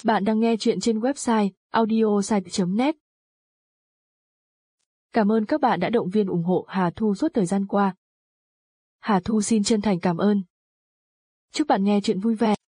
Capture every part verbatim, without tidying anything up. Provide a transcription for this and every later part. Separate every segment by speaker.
Speaker 1: Bạn đang nghe chuyện trên website audiosite chấm net. Cảm ơn các bạn đã động viên ủng hộ Hà Thu suốt thời gian qua. Hà Thu xin chân thành cảm ơn. Chúc bạn nghe chuyện vui vẻ.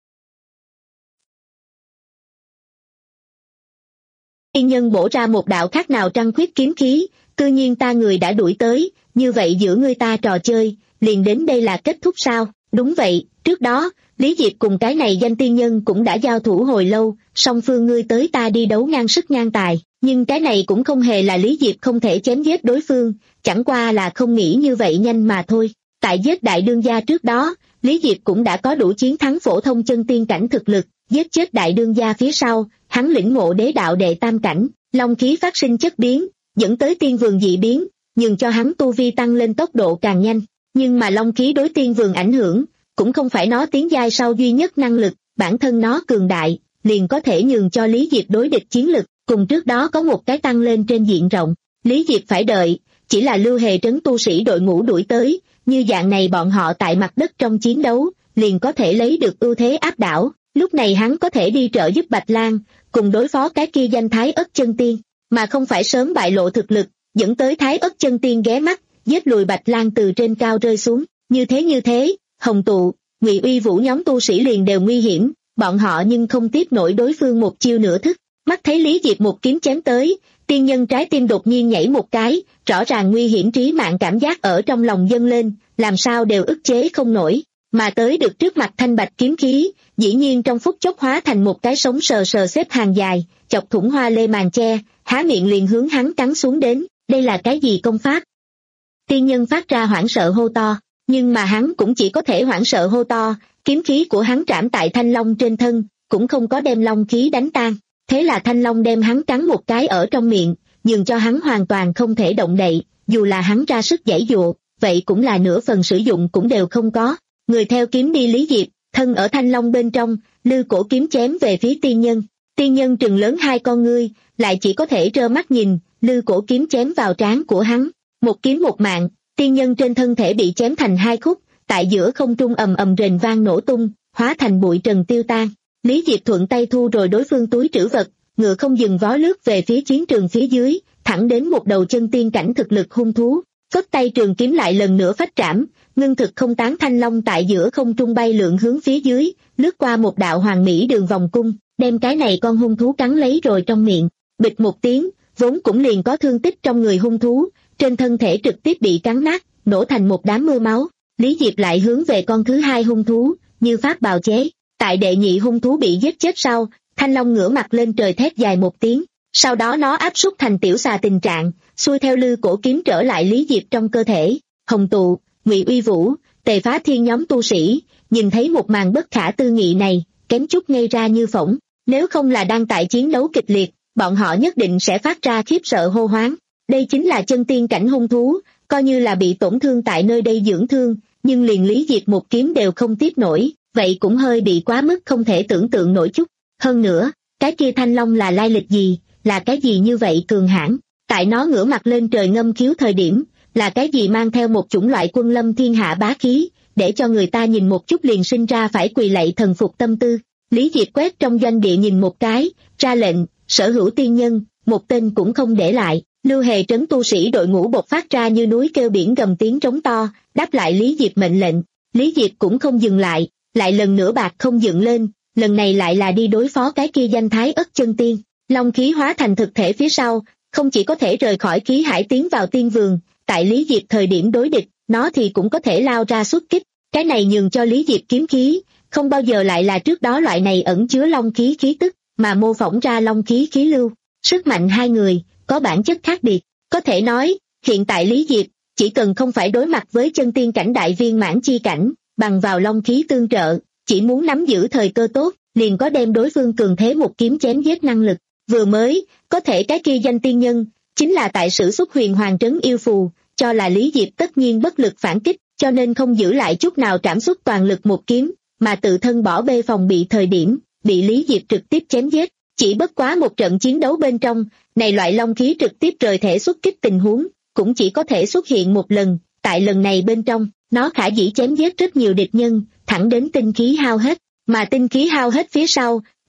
Speaker 2: Tiên nhân bổ ra một đạo khác nào trăng khuyết kiếm khí, cư nhiên ta người đã đuổi tới, như vậy giữa ngươi ta trò chơi, liền đến đây là kết thúc sao? Đúng vậy, trước đó, Lý Diệp cùng cái này danh tiên nhân cũng đã giao thủ hồi lâu, song phương ngươi tới ta đi đấu ngang sức ngang tài, nhưng cái này cũng không hề là Lý Diệp không thể chém giết đối phương, chẳng qua là không nghĩ như vậy nhanh mà thôi. Tại giết đại đương gia trước đó, Lý Diệp cũng đã có đủ chiến thắng phổ thông chân tiên cảnh thực lực, giết chết đại đương gia phía sau, hắn lĩnh ngộ đế đạo đệ tam cảnh, long khí phát sinh chất biến, dẫn tới tiên vườn dị biến, nhường cho hắn tu vi tăng lên tốc độ càng nhanh. Nhưng mà long khí đối tiên vườn ảnh hưởng, cũng không phải nó tiến giai sau duy nhất năng lực, bản thân nó cường đại, liền có thể nhường cho Lý Diệp đối địch chiến lực, cùng trước đó có một cái tăng lên trên diện rộng. Lý Diệp phải đợi, chỉ là Lưu Hề trấn tu sĩ đội ngũ đuổi tới, như dạng này bọn họ tại mặt đất trong chiến đấu, liền có thể lấy được ưu thế áp đảo, lúc này hắn có thể đi trợ giúp Bạch Lang, cùng đối phó cái kia danh Thái Ất chân tiên, mà không phải sớm bại lộ thực lực, dẫn tới Thái Ất chân tiên ghé mắt, giết lùi Bạch Lang từ trên cao rơi xuống, như thế như thế, Hồng Tụ, Ngụy Uy Vũ nhóm tu sĩ liền đều nguy hiểm, bọn họ nhưng không tiếp nổi đối phương một chiêu nửa thức. Mắt thấy Lý Diệp một kiếm chém tới, tiên nhân trái tim đột nhiên nhảy một cái, rõ ràng nguy hiểm trí mạng cảm giác ở trong lòng dâng lên, làm sao đều ức chế không nổi, mà tới được trước mặt thanh bạch kiếm khí, dĩ nhiên trong phút chốc hóa thành một cái sống sờ sờ xếp hàng dài, chọc thủng hoa lê màn che, há miệng liền hướng hắn cắn xuống đến, đây là cái gì công pháp? Tiên nhân phát ra hoảng sợ hô to, nhưng mà hắn cũng chỉ có thể hoảng sợ hô to, kiếm khí của hắn trảm tại thanh long trên thân, cũng không có đem long khí đánh tan, thế là thanh long đem hắn cắn một cái ở trong miệng, nhường cho hắn hoàn toàn không thể động đậy, dù là hắn ra sức giãy dụa, vậy cũng là nửa phần sử dụng cũng đều không có. Người theo kiếm đi Lý Diệp, thân ở thanh long bên trong, lư cổ kiếm chém về phía tiên nhân, tiên nhân trừng lớn hai con ngươi, lại chỉ có thể trơ mắt nhìn, lư cổ kiếm chém vào trán của hắn, một kiếm một mạng, tiên nhân trên thân thể bị chém thành hai khúc, tại giữa không trung ầm ầm rền vang nổ tung, hóa thành bụi trần tiêu tan. Lý Diệp thuận tay thu rồi đối phương túi trữ vật, ngựa không dừng vó lướt về phía chiến trường phía dưới, thẳng đến một đầu chân tiên cảnh thực lực hung thú, phất tay trường kiếm lại lần nữa phách trảm, ngưng thực không tán thanh long tại giữa không trung bay lượn hướng phía dưới, lướt qua một đạo hoàng mỹ đường vòng cung, đem cái này con hung thú cắn lấy rồi trong miệng, bịch một tiếng, vốn cũng liền có thương tích trong người hung thú, trên thân thể trực tiếp bị cắn nát, nổ thành một đám mưa máu. Lý Diệp lại hướng về con thứ hai hung thú, như pháp bào chế. Tại đệ nhị hung thú bị giết chết sau, thanh long ngửa mặt lên trời thét dài một tiếng, sau đó nó áp súc thành tiểu xà tình trạng, xuôi theo lư cổ kiếm trở lại Lý Diệp trong cơ thể. Hồng Tụ, Ngụy Uy Vũ, Tề Phá Thiên nhóm tu sĩ, nhìn thấy một màn bất khả tư nghị này, kém chút ngây ra như phỗng, nếu không là đang tại chiến đấu kịch liệt, bọn họ nhất định sẽ phát ra khiếp sợ hô hoáng. Đây chính là chân tiên cảnh hung thú, coi như là bị tổn thương tại nơi đây dưỡng thương, nhưng liền Lý Diệp một kiếm đều không tiếp nổi, vậy cũng hơi bị quá mức không thể tưởng tượng nổi chút. Hơn nữa, cái kia thanh long là lai lịch gì, là cái gì như vậy cường hãn, tại nó ngửa mặt lên trời ngâm khiếu thời điểm, là cái gì mang theo một chủng loại quân lâm thiên hạ bá khí, để cho người ta nhìn một chút liền sinh ra phải quỳ lạy thần phục tâm tư. Lý Diệp quét trong doanh địa nhìn một cái, ra lệnh, sở hữu tiên nhân, một tên cũng không để lại. Lưu Hề trấn tu sĩ đội ngũ bộc phát ra như núi kêu biển gầm tiếng trống to, đáp lại Lý Diệp mệnh lệnh. Lý Diệp cũng không dừng lại, lại lần nữa bạc không dựng lên, lần này lại là đi đối phó cái kia danh Thái Ất chân tiên. Long khí hóa thành thực thể phía sau, không chỉ có thể rời khỏi khí hải tiến vào tiên vườn, tại Lý Diệp thời điểm đối địch, nó thì cũng có thể lao ra xuất kích. Cái này nhường cho Lý Diệp kiếm khí, không bao giờ lại là trước đó loại này ẩn chứa long khí khí tức, mà mô phỏng ra long khí khí lưu. Sức mạnh hai người có bản chất khác biệt, có thể nói, hiện tại Lý Diệp, chỉ cần không phải đối mặt với chân tiên cảnh đại viên mãn chi cảnh, bằng vào long khí tương trợ, chỉ muốn nắm giữ thời cơ tốt, liền có đem đối phương cường thế một kiếm chém giết năng lực. Vừa mới, có thể cái kia danh tiên nhân, chính là tại sử xuất huyền hoàng trấn yêu phù, cho là Lý Diệp tất nhiên bất lực phản kích, cho nên không giữ lại chút nào trảm xuất toàn lực một kiếm, mà tự thân bỏ bê phòng bị thời điểm, bị Lý Diệp trực tiếp chém giết. Chỉ bất quá một trận chiến đấu bên trong, này loại long khí trực tiếp rời thể xuất kích tình huống, cũng chỉ có thể xuất hiện một lần, tại lần này bên trong, nó khả dĩ chém giết rất nhiều địch nhân, thẳng đến tinh khí hao hết, mà tinh khí hao hết phía sau,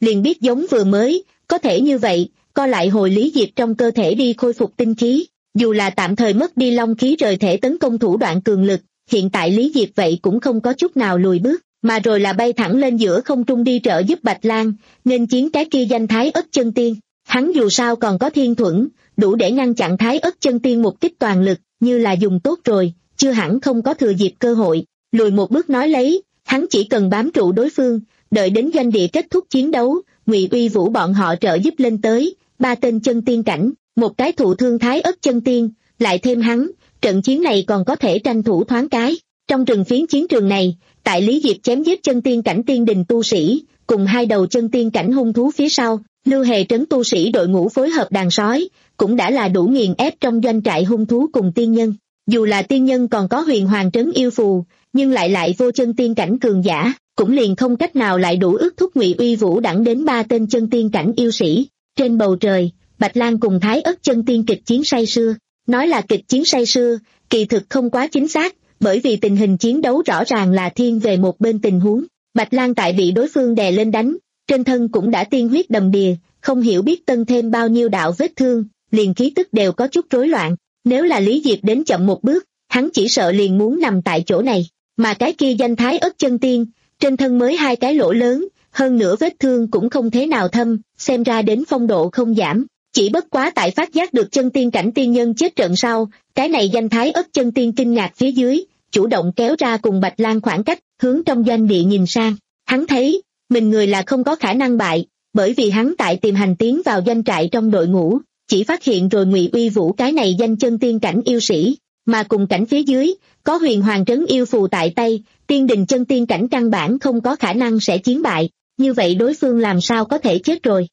Speaker 2: liền biết giống vừa mới, có thể như vậy, co lại hồi Lý Diệp trong cơ thể đi khôi phục tinh khí, dù là tạm thời mất đi long khí rời thể tấn công thủ đoạn cường lực, hiện tại Lý Diệp vậy cũng không có chút nào lùi bước, mà rồi là bay thẳng lên giữa không trung đi trợ giúp Bạch Lang, nên chiến cái kia danh Thái Ất Chân Tiên. Hắn dù sao còn có thiên thuẫn, đủ để ngăn chặn Thái Ất Chân Tiên một kích toàn lực, như là dùng tốt rồi, chưa hẳn không có thừa dịp cơ hội, lùi một bước nói lấy, hắn chỉ cần bám trụ đối phương, đợi đến doanh địa kết thúc chiến đấu, Ngụy Uy Vũ bọn họ trợ giúp lên tới, ba tên chân tiên cảnh, một cái thụ thương Thái Ất Chân Tiên, lại thêm hắn, trận chiến này còn có thể tranh thủ thoáng cái. Trong rừng phiến chiến trường này, tại Lý Diệp chém giết chân tiên cảnh tiên đình tu sĩ, cùng hai đầu chân tiên cảnh hung thú phía sau, Lưu Hề trấn tu sĩ đội ngũ phối hợp đàn sói, cũng đã là đủ nghiền ép trong doanh trại hung thú cùng tiên nhân. Dù là tiên nhân còn có huyền hoàng trấn yêu phù, nhưng lại lại vô chân tiên cảnh cường giả, cũng liền không cách nào lại đủ ước thúc Ngụy Uy Vũ đẳng đến ba tên chân tiên cảnh yêu sĩ. Trên bầu trời, Bạch Lang cùng Thái Ất Chân Tiên kịch chiến say sưa. Nói là kịch chiến say sưa, kỳ thực không quá chính xác, bởi vì tình hình chiến đấu rõ ràng là thiên về một bên tình huống. Bạch Lang tại bị đối phương đè lên đánh, trên thân cũng đã tiên huyết đầm đìa, không hiểu biết tân thêm bao nhiêu đạo vết thương, liền khí tức đều có chút rối loạn. Nếu là Lý Diệp đến chậm một bước, hắn chỉ sợ liền muốn nằm tại chỗ này, mà cái kia danh Thái Ất Chân Tiên, trên thân mới hai cái lỗ lớn, hơn nữa vết thương cũng không thế nào thâm, xem ra đến phong độ không giảm. Chỉ bất quá tại phát giác được chân tiên cảnh tiên nhân chết trận sau, cái này danh Thái Ất Chân Tiên kinh ngạc phía dưới, chủ động kéo ra cùng Bạch Lang khoảng cách, hướng trong doanh địa nhìn sang. Hắn thấy, mình người là không có khả năng bại, bởi vì hắn tại tìm hành tiến vào doanh trại trong đội ngũ, chỉ phát hiện rồi Ngụy Uy Vũ cái này danh chân tiên cảnh yêu sĩ, mà cùng cảnh phía dưới, có huyền hoàng trấn yêu phù tại tay, tiên đình chân tiên cảnh căn bản không có khả năng sẽ chiến bại, như vậy đối phương làm sao có thể chết rồi.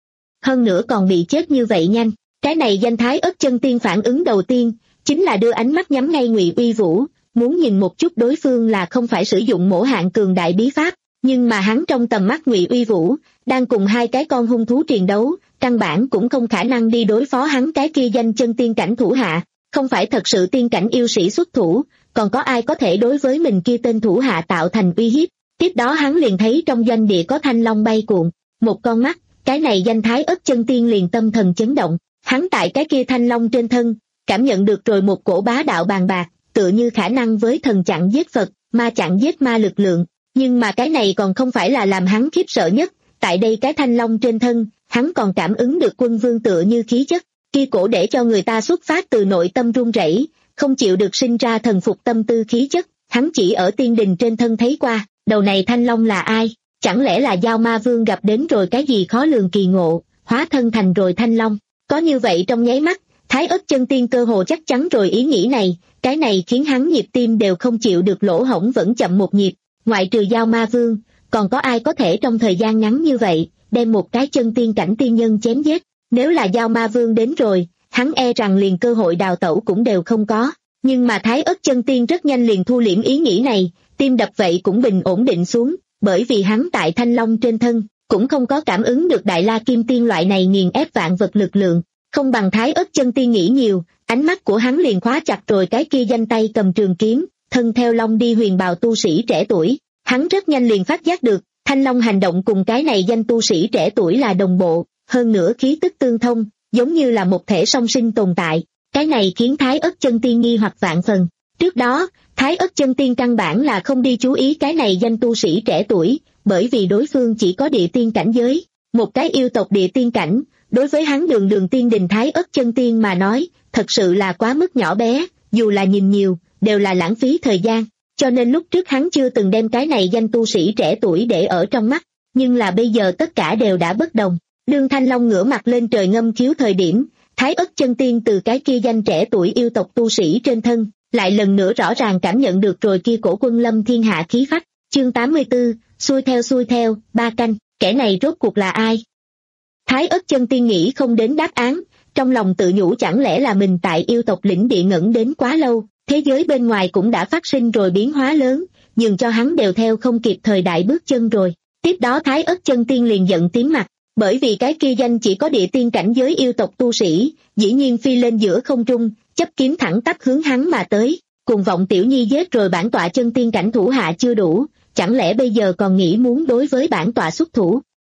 Speaker 2: Hơn nữa còn bị chết như vậy nhanh, cái này danh Thái Ất Chân Tiên phản ứng đầu tiên, chính là đưa ánh mắt nhắm ngay Ngụy Uy Vũ, muốn nhìn một chút đối phương là không phải sử dụng mổ hạng cường đại bí pháp, nhưng mà hắn trong tầm mắt Ngụy Uy Vũ, đang cùng hai cái con hung thú triền đấu, căn bản cũng không khả năng đi đối phó hắn cái kia danh chân tiên cảnh thủ hạ, không phải thật sự tiên cảnh yêu sĩ xuất thủ, còn có ai có thể đối với mình kia tên thủ hạ tạo thành uy hiếp. Tiếp đó hắn liền thấy trong doanh địa có thanh long bay cuộn, một con mắt, cái này danh Thái Ất Chân Tiên liền tâm thần chấn động, hắn tại cái kia thanh long trên thân, cảm nhận được rồi một cổ bá đạo bàn bạc, tựa như khả năng với thần chặn giết Phật, ma chặn giết ma lực lượng, nhưng mà cái này còn không phải là làm hắn khiếp sợ nhất, tại đây cái thanh long trên thân, hắn còn cảm ứng được quân vương tựa như khí chất, kia cổ để cho người ta xuất phát từ nội tâm run rẩy, không chịu được sinh ra thần phục tâm tư khí chất, hắn chỉ ở tiên đình trên thân thấy qua, đầu này thanh long là ai? Chẳng lẽ là Giao Ma Vương gặp đến rồi cái gì khó lường kỳ ngộ, hóa thân thành rồi thanh long? Có như vậy trong nháy mắt, Thái Ất Chân Tiên cơ hồ chắc chắn rồi ý nghĩ này, cái này khiến hắn nhịp tim đều không chịu được lỗ hổng vẫn chậm một nhịp, ngoại trừ Giao Ma Vương, còn có ai có thể trong thời gian ngắn như vậy, đem một cái chân tiên cảnh tiên nhân chém giết? Nếu là Giao Ma Vương đến rồi, hắn e rằng liền cơ hội đào tẩu cũng đều không có, nhưng mà Thái Ất Chân Tiên rất nhanh liền thu liễm ý nghĩ này, tim đập vậy cũng bình ổn định xuống, bởi vì hắn tại thanh long trên thân, cũng không có cảm ứng được Đại La Kim Tiên loại này nghiền ép vạn vật lực lượng, không bằng Thái Ất Chân Tiên nghĩ nhiều, ánh mắt của hắn liền khóa chặt rồi cái kia danh tay cầm trường kiếm, thân theo long đi huyền bào tu sĩ trẻ tuổi, hắn rất nhanh liền phát giác được, thanh long hành động cùng cái này danh tu sĩ trẻ tuổi là đồng bộ, hơn nữa khí tức tương thông, giống như là một thể song sinh tồn tại, cái này khiến Thái Ất Chân Tiên nghi hoặc vạn phần. Trước đó, Thái Ất Chân Tiên căn bản là không đi chú ý cái này danh tu sĩ trẻ tuổi, bởi vì đối phương chỉ có địa tiên cảnh giới, một cái yêu tộc địa tiên cảnh, đối với hắn đường đường tiên đình Thái Ất Chân Tiên mà nói, thật sự là quá mức nhỏ bé, dù là nhìn nhiều, đều là lãng phí thời gian, cho nên lúc trước hắn chưa từng đem cái này danh tu sĩ trẻ tuổi để ở trong mắt, nhưng là bây giờ tất cả đều đã bất đồng. Đương Thanh Long ngửa mặt lên trời ngâm khiếu thời điểm, Thái Ất Chân Tiên từ cái kia danh trẻ tuổi yêu tộc tu sĩ trên thân, lại lần nữa rõ ràng cảm nhận được rồi kia cổ quân lâm thiên hạ khí phách. Chương tám mươi tư, xuôi theo xuôi theo, ba canh, kẻ này rốt cuộc là ai? Thái Ất Chân Tiên nghĩ không đến đáp án, trong lòng tự nhủ chẳng lẽ là mình tại yêu tộc lĩnh địa ngẩn đến quá lâu, thế giới bên ngoài cũng đã phát sinh rồi biến hóa lớn, dường cho hắn đều theo không kịp thời đại bước chân rồi. Tiếp đó Thái Ất Chân Tiên liền giận tím mặt, bởi vì cái kia danh chỉ có địa tiên cảnh giới yêu tộc tu sĩ, dĩ nhiên phi lên giữa không trung, chấp kiếm thẳng tắp hướng hắn mà tới, cùng vọng tiểu nhi giết rồi bản tọa chân tiên cảnh thủ hạ chưa đủ, chẳng lẽ bây giờ còn nghĩ muốn đối với bản tọa xuất thủ?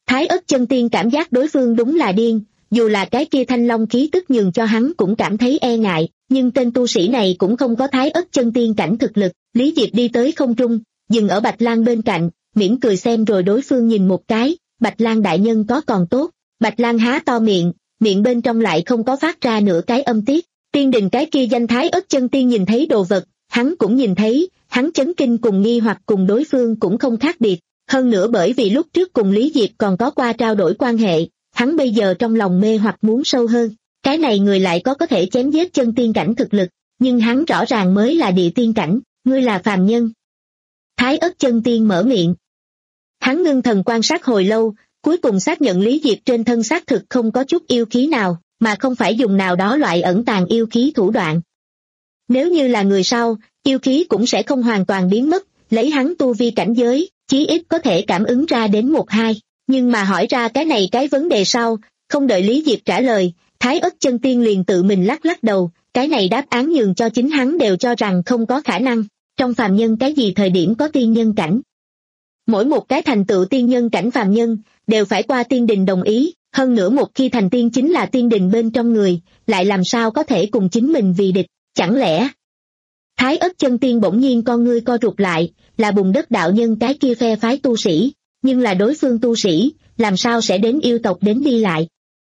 Speaker 2: Thái Ất Chân Tiên cảm giác đối phương đúng là điên, dù là cái kia thanh long khí tức nhường cho hắn cũng cảm thấy e ngại, nhưng tên tu sĩ này cũng không có Thái Ất Chân Tiên cảnh thực lực. Lý Diệp đi tới không trung, dừng ở Bạch Lang bên cạnh, mỉm cười xem rồi đối phương nhìn một cái, Bạch Lang đại nhân có còn tốt. Bạch Lang há to miệng, miệng bên trong lại không có phát ra nửa cái âm tiết. Tiên đình cái kia danh Thái Ất Chân Tiên nhìn thấy đồ vật, hắn cũng nhìn thấy, hắn chấn kinh cùng nghi hoặc cùng đối phương cũng không khác biệt. Hơn nữa bởi vì lúc trước cùng Lý Diệp còn có qua trao đổi quan hệ, hắn bây giờ trong lòng mê hoặc muốn sâu hơn. Cái này người lại có có thể chém giết chân tiên cảnh thực lực, nhưng hắn rõ ràng mới là địa tiên cảnh, ngươi là phàm nhân. Thái Ất Chân Tiên mở miệng. Hắn ngưng thần quan sát hồi lâu, cuối cùng xác nhận Lý Diệp trên thân xác thực không có chút yêu khí nào, mà không phải dùng nào đó loại ẩn tàng yêu khí thủ đoạn. Nếu như là người sau, yêu khí cũng sẽ không hoàn toàn biến mất, lấy hắn tu vi cảnh giới, chí ít có thể cảm ứng ra đến một hai, nhưng mà hỏi ra cái này cái vấn đề sau, không đợi Lý Diệp trả lời, Thái Ất Chân Tiên liền tự mình lắc lắc đầu, cái này đáp án nhường cho chính hắn đều cho rằng không có khả năng, trong phàm nhân cái gì thời điểm có tiên nhân cảnh. Mỗi một cái thành tựu tiên nhân cảnh phàm nhân, đều phải qua tiên đình đồng ý, hơn nữa một khi thành tiên chính là tiên đình bên trong người, lại làm sao có thể cùng chính mình vì địch, chẳng lẽ... Thái Ất Chân Tiên bỗng nhiên con ngươi co rụt lại, là Bùn Đất đạo nhân cái kia phe phái tu sĩ, nhưng là đối phương tu sĩ, làm sao sẽ đến yêu tộc đến đi lại.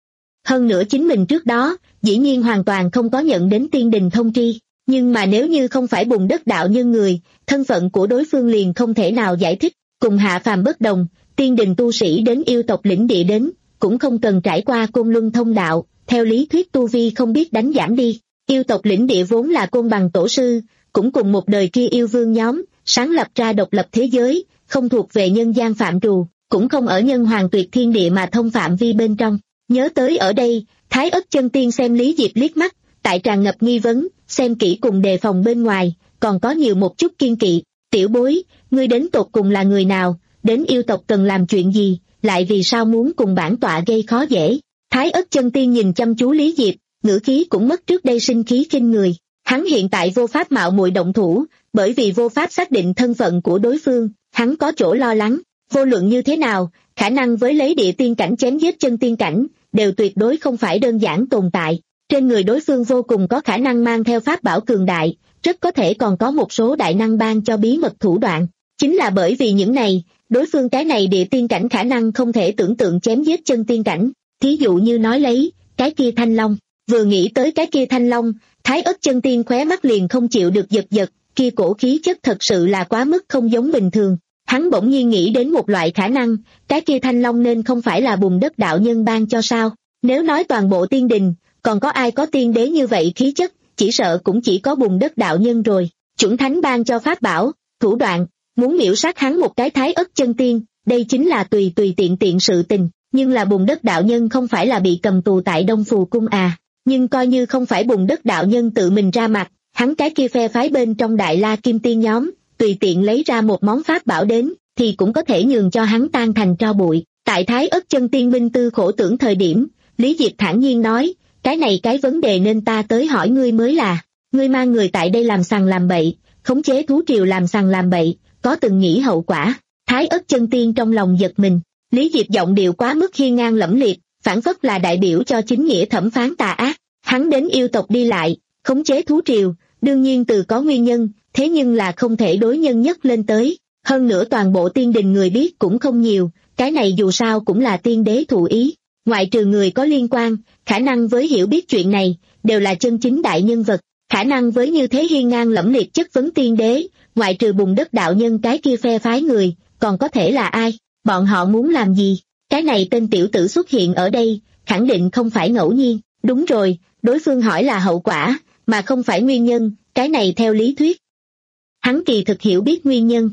Speaker 2: Hơn nữa chính mình trước đó, dĩ nhiên hoàn toàn không có nhận đến tiên đình thông tri, nhưng mà nếu như không phải Bùn Đất đạo nhân người, thân phận của đối phương liền không thể nào giải thích, cùng hạ phàm bất đồng, tiên đình tu sĩ đến yêu tộc lĩnh địa đến, cũng không cần trải qua Côn Luân thông đạo, theo lý thuyết tu vi không biết đánh giảm đi, yêu tộc lĩnh địa vốn là Côn Bằng tổ sư, cũng cùng một đời kia yêu vương nhóm, sáng lập ra độc lập thế giới, không thuộc về nhân gian phạm trù, cũng không ở nhân hoàng tuyệt thiên địa mà thông phạm vi bên trong. Nhớ tới ở đây, Thái Ất Chân Tiên xem Lý Diệp liếc mắt, tại tràn ngập nghi vấn, xem kỹ cùng đề phòng bên ngoài, còn có nhiều một chút kiên kỵ. Tiểu bối, ngươi đến tột cùng là người nào, đến yêu tộc cần làm chuyện gì, lại vì sao muốn cùng bản tọa gây khó dễ. Thái Ất Chân Tiên nhìn chăm chú Lý Diệp, ngữ khí cũng mất trước đây sinh khí kinh người. Hắn hiện tại vô pháp mạo muội động thủ, bởi vì vô pháp xác định thân phận của đối phương, hắn có chỗ lo lắng, vô luận như thế nào, khả năng với lấy địa tiên cảnh chém giết chân tiên cảnh, đều tuyệt đối không phải đơn giản tồn tại. Trên người đối phương vô cùng có khả năng mang theo pháp bảo cường đại, rất có thể còn có một số đại năng ban cho bí mật thủ đoạn. Chính là bởi vì những này, đối phương cái này địa tiên cảnh khả năng không thể tưởng tượng chém giết chân tiên cảnh. Thí dụ như nói lấy, cái kia thanh long, vừa nghĩ tới cái kia thanh long, Thái Ất Chân Tiên khóe mắt liền không chịu được giật giật, kia cổ khí chất thật sự là quá mức không giống bình thường. Hắn bỗng nhiên nghĩ đến một loại khả năng, cái kia thanh long nên không phải là Bùn Đất đạo nhân ban cho sao? Nếu nói toàn bộ tiên đình, còn có ai có tiên đế như vậy khí chất, chỉ sợ cũng chỉ có Bùn Đất đạo nhân rồi. Chuẩn thánh ban cho pháp bảo, thủ đoạn, muốn miễu sát hắn một cái Thái Ất Chân Tiên, đây chính là tùy tùy tiện tiện sự tình, nhưng là Bùn Đất đạo nhân không phải là bị cầm tù tại Đông Phù Cung à. Nhưng coi như không phải Bùn Đất đạo nhân tự mình ra mặt, hắn cái kia phe phái bên trong Đại La Kim Tiên nhóm, tùy tiện lấy ra một món pháp bảo đến, thì cũng có thể nhường cho hắn tan thành tro bụi. Tại Thái Ất Chân Tiên minh tư khổ tưởng thời điểm, Lý Diệp thản nhiên nói, cái này cái vấn đề nên ta tới hỏi ngươi mới là, ngươi mang người tại đây làm sằng làm bậy, khống chế thú triều làm sằng làm bậy, có từng nghĩ hậu quả. Thái Ất Chân Tiên trong lòng giật mình, Lý Diệp giọng điệu quá mức hiên ngang lẫm liệt, phản phất là đại biểu cho chính nghĩa thẩm phán tà ác. Hắn đến yêu tộc đi lại, khống chế thú triều, đương nhiên từ có nguyên nhân, thế nhưng là không thể đối nhân nhất lên tới. Hơn nữa toàn bộ tiên đình người biết cũng không nhiều, cái này dù sao cũng là tiên đế thụ ý. Ngoại trừ người có liên quan, khả năng với hiểu biết chuyện này, đều là chân chính đại nhân vật. Khả năng với như thế hiên ngang lẫm liệt chất vấn tiên đế, ngoại trừ Bùn Đất đạo nhân cái kia phe phái người, còn có thể là ai? Bọn họ muốn làm gì? Cái này tên tiểu tử xuất hiện ở đây, khẳng định không phải ngẫu nhiên. Đúng rồi, đối phương hỏi là hậu quả, mà không phải nguyên nhân, cái này theo lý thuyết. Hắn kỳ thực hiểu biết nguyên nhân.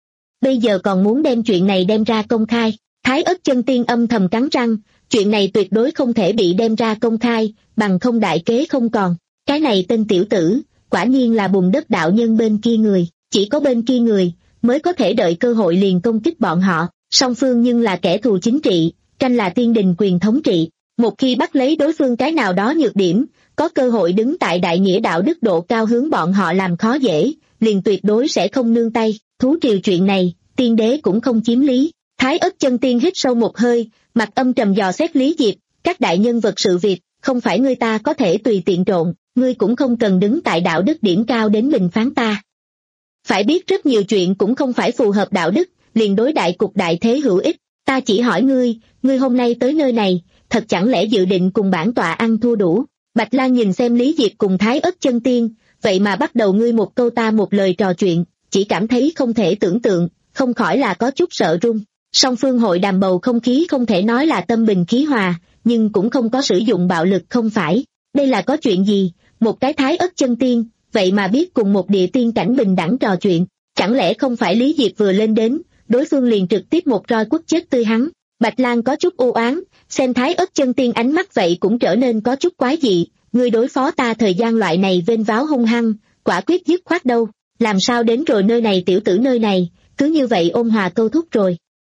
Speaker 2: Bây giờ còn muốn đem chuyện này đem ra công khai. Thái Ất Chân Tiên âm thầm cắn răng, chuyện này tuyệt đối không thể bị đem ra công khai, bằng không đại kế không còn. Cái này tên tiểu tử, quả nhiên là Bùn Đất đạo nhân bên kia người, chỉ có bên kia người, mới có thể đợi cơ hội liền công kích bọn họ. Song phương nhưng là kẻ thù chính trị, tranh là tiên đình quyền thống trị. Một khi bắt lấy đối phương cái nào đó nhược điểm, có cơ hội đứng tại đại nghĩa đạo đức độ cao hướng bọn họ làm khó dễ, liền tuyệt đối sẽ không nương tay. Thú triều chuyện này, tiên đế cũng không chiếm lý. Thái Ất chân tiên hít sâu một hơi, mặt âm trầm dò xét Lý Diệp, các đại nhân vật sự việc, không phải ngươi ta có thể tùy tiện trộn, ngươi cũng không cần đứng tại đạo đức điểm cao đến bình phán ta. Phải biết rất nhiều chuyện cũng không phải phù hợp đạo đức, liền đối đại cục đại thế hữu ích, ta chỉ hỏi ngươi, ngươi hôm nay tới nơi này, thật chẳng lẽ dự định cùng bản tọa ăn thua đủ? Bạch Lang nhìn xem Lý Diệp cùng Thái Ất chân tiên, vậy mà bắt đầu ngươi một câu ta một lời trò chuyện, chỉ cảm thấy không thể tưởng tượng, không khỏi là có chút sợ run. Song phương hội đàm bầu không khí không thể nói là tâm bình khí hòa, nhưng cũng không có sử dụng bạo lực không phải. Đây là có chuyện gì? Một cái Thái Ất chân tiên, vậy mà biết cùng một địa tiên cảnh bình đẳng trò chuyện, chẳng lẽ không phải Lý Diệp vừa lên đến, đối phương liền trực tiếp một roi quất chết tươi hắn. Bạch Lang có chút u oán, xem Thái Ất chân tiên ánh mắt vậy cũng trở nên có chút quái dị, ngươi đối phó ta thời gian loại này vênh váo hung hăng, quả quyết dứt khoát đâu, làm sao đến rồi nơi này tiểu tử nơi này, cứ như vậy ôn hòa câu thúc rồi.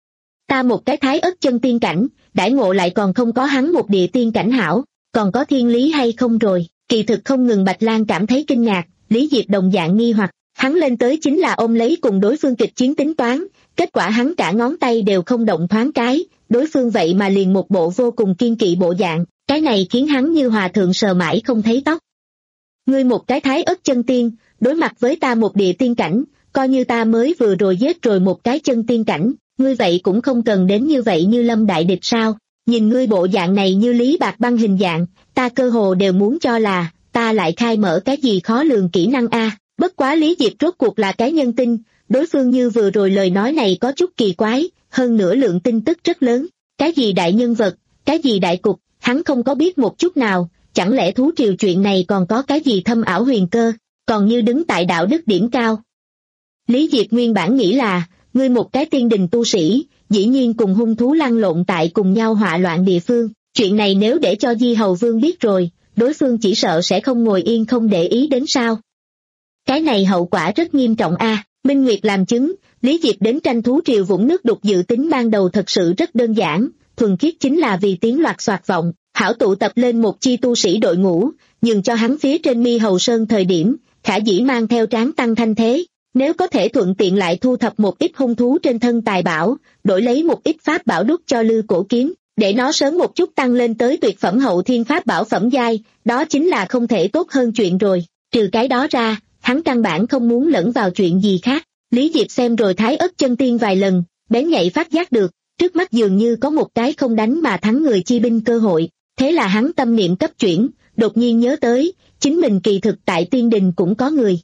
Speaker 2: Ta một cái Thái Ất chân tiên cảnh, đãi ngộ lại còn không có hắn một địa tiên cảnh hảo, còn có thiên lý hay không rồi, kỳ thực không ngừng Bạch Lang cảm thấy kinh ngạc, Lý Diệp đồng dạng nghi hoặc, hắn lên tới chính là ôm lấy cùng đối phương kịch chiến tính toán, kết quả hắn cả ngón tay đều không động thoáng cái, đối phương vậy mà liền một bộ vô cùng kiên kỵ bộ dạng, cái này khiến hắn như hòa thượng sờ mãi không thấy tóc. Ngươi một cái Thái Ất chân tiên, đối mặt với ta một địa tiên cảnh, coi như ta mới vừa rồi giết rồi một cái chân tiên cảnh, ngươi vậy cũng không cần đến như vậy như lâm đại địch sao? Nhìn ngươi bộ dạng này như Lý Bạc Băng hình dạng, ta cơ hồ đều muốn cho là, ta lại khai mở cái gì khó lường kỹ năng a. Bất quá Lý Diệp rốt cuộc là cái nhân tinh, đối phương như vừa rồi lời nói này có chút kỳ quái, hơn nữa lượng tin tức rất lớn, cái gì đại nhân vật, cái gì đại cục, hắn không có biết một chút nào, chẳng lẽ thú triều chuyện này còn có cái gì thâm ảo huyền cơ, còn như đứng tại đạo đức điểm cao. Lý Diệp nguyên bản nghĩ là, ngươi một cái tiên đình tu sĩ, dĩ nhiên cùng hung thú lăn lộn tại cùng nhau họa loạn địa phương, chuyện này nếu để cho Di Hầu Vương biết rồi, đối phương chỉ sợ sẽ không ngồi yên không để ý đến sao. Cái này hậu quả rất nghiêm trọng a. À. Minh Nguyệt làm chứng, Lý Diệp đến tranh thú triều vũng nước đục dự tính ban đầu thật sự rất đơn giản, thuần khiết chính là vì tiếng loạt soạt vọng, hảo tụ tập lên một chi tu sĩ đội ngũ, nhường cho hắn phía trên Mi Hầu Sơn thời điểm, khả dĩ mang theo tráng tăng thanh thế, nếu có thể thuận tiện lại thu thập một ít hung thú trên thân tài bảo, đổi lấy một ít pháp bảo đúc cho Lư Cổ Kiếm, để nó sớm một chút tăng lên tới tuyệt phẩm hậu thiên pháp bảo phẩm giai, đó chính là không thể tốt hơn chuyện rồi, trừ cái đó ra. Hắn căn bản không muốn lẫn vào chuyện gì khác. Lý Diệp xem rồi Thái Ất chân tiên vài lần, bén nhạy phát giác được, trước mắt dường như có một cái không đánh mà thắng người chi binh cơ hội, thế là hắn tâm niệm cấp chuyển, đột nhiên nhớ tới, chính mình kỳ thực tại tiên đình cũng có người.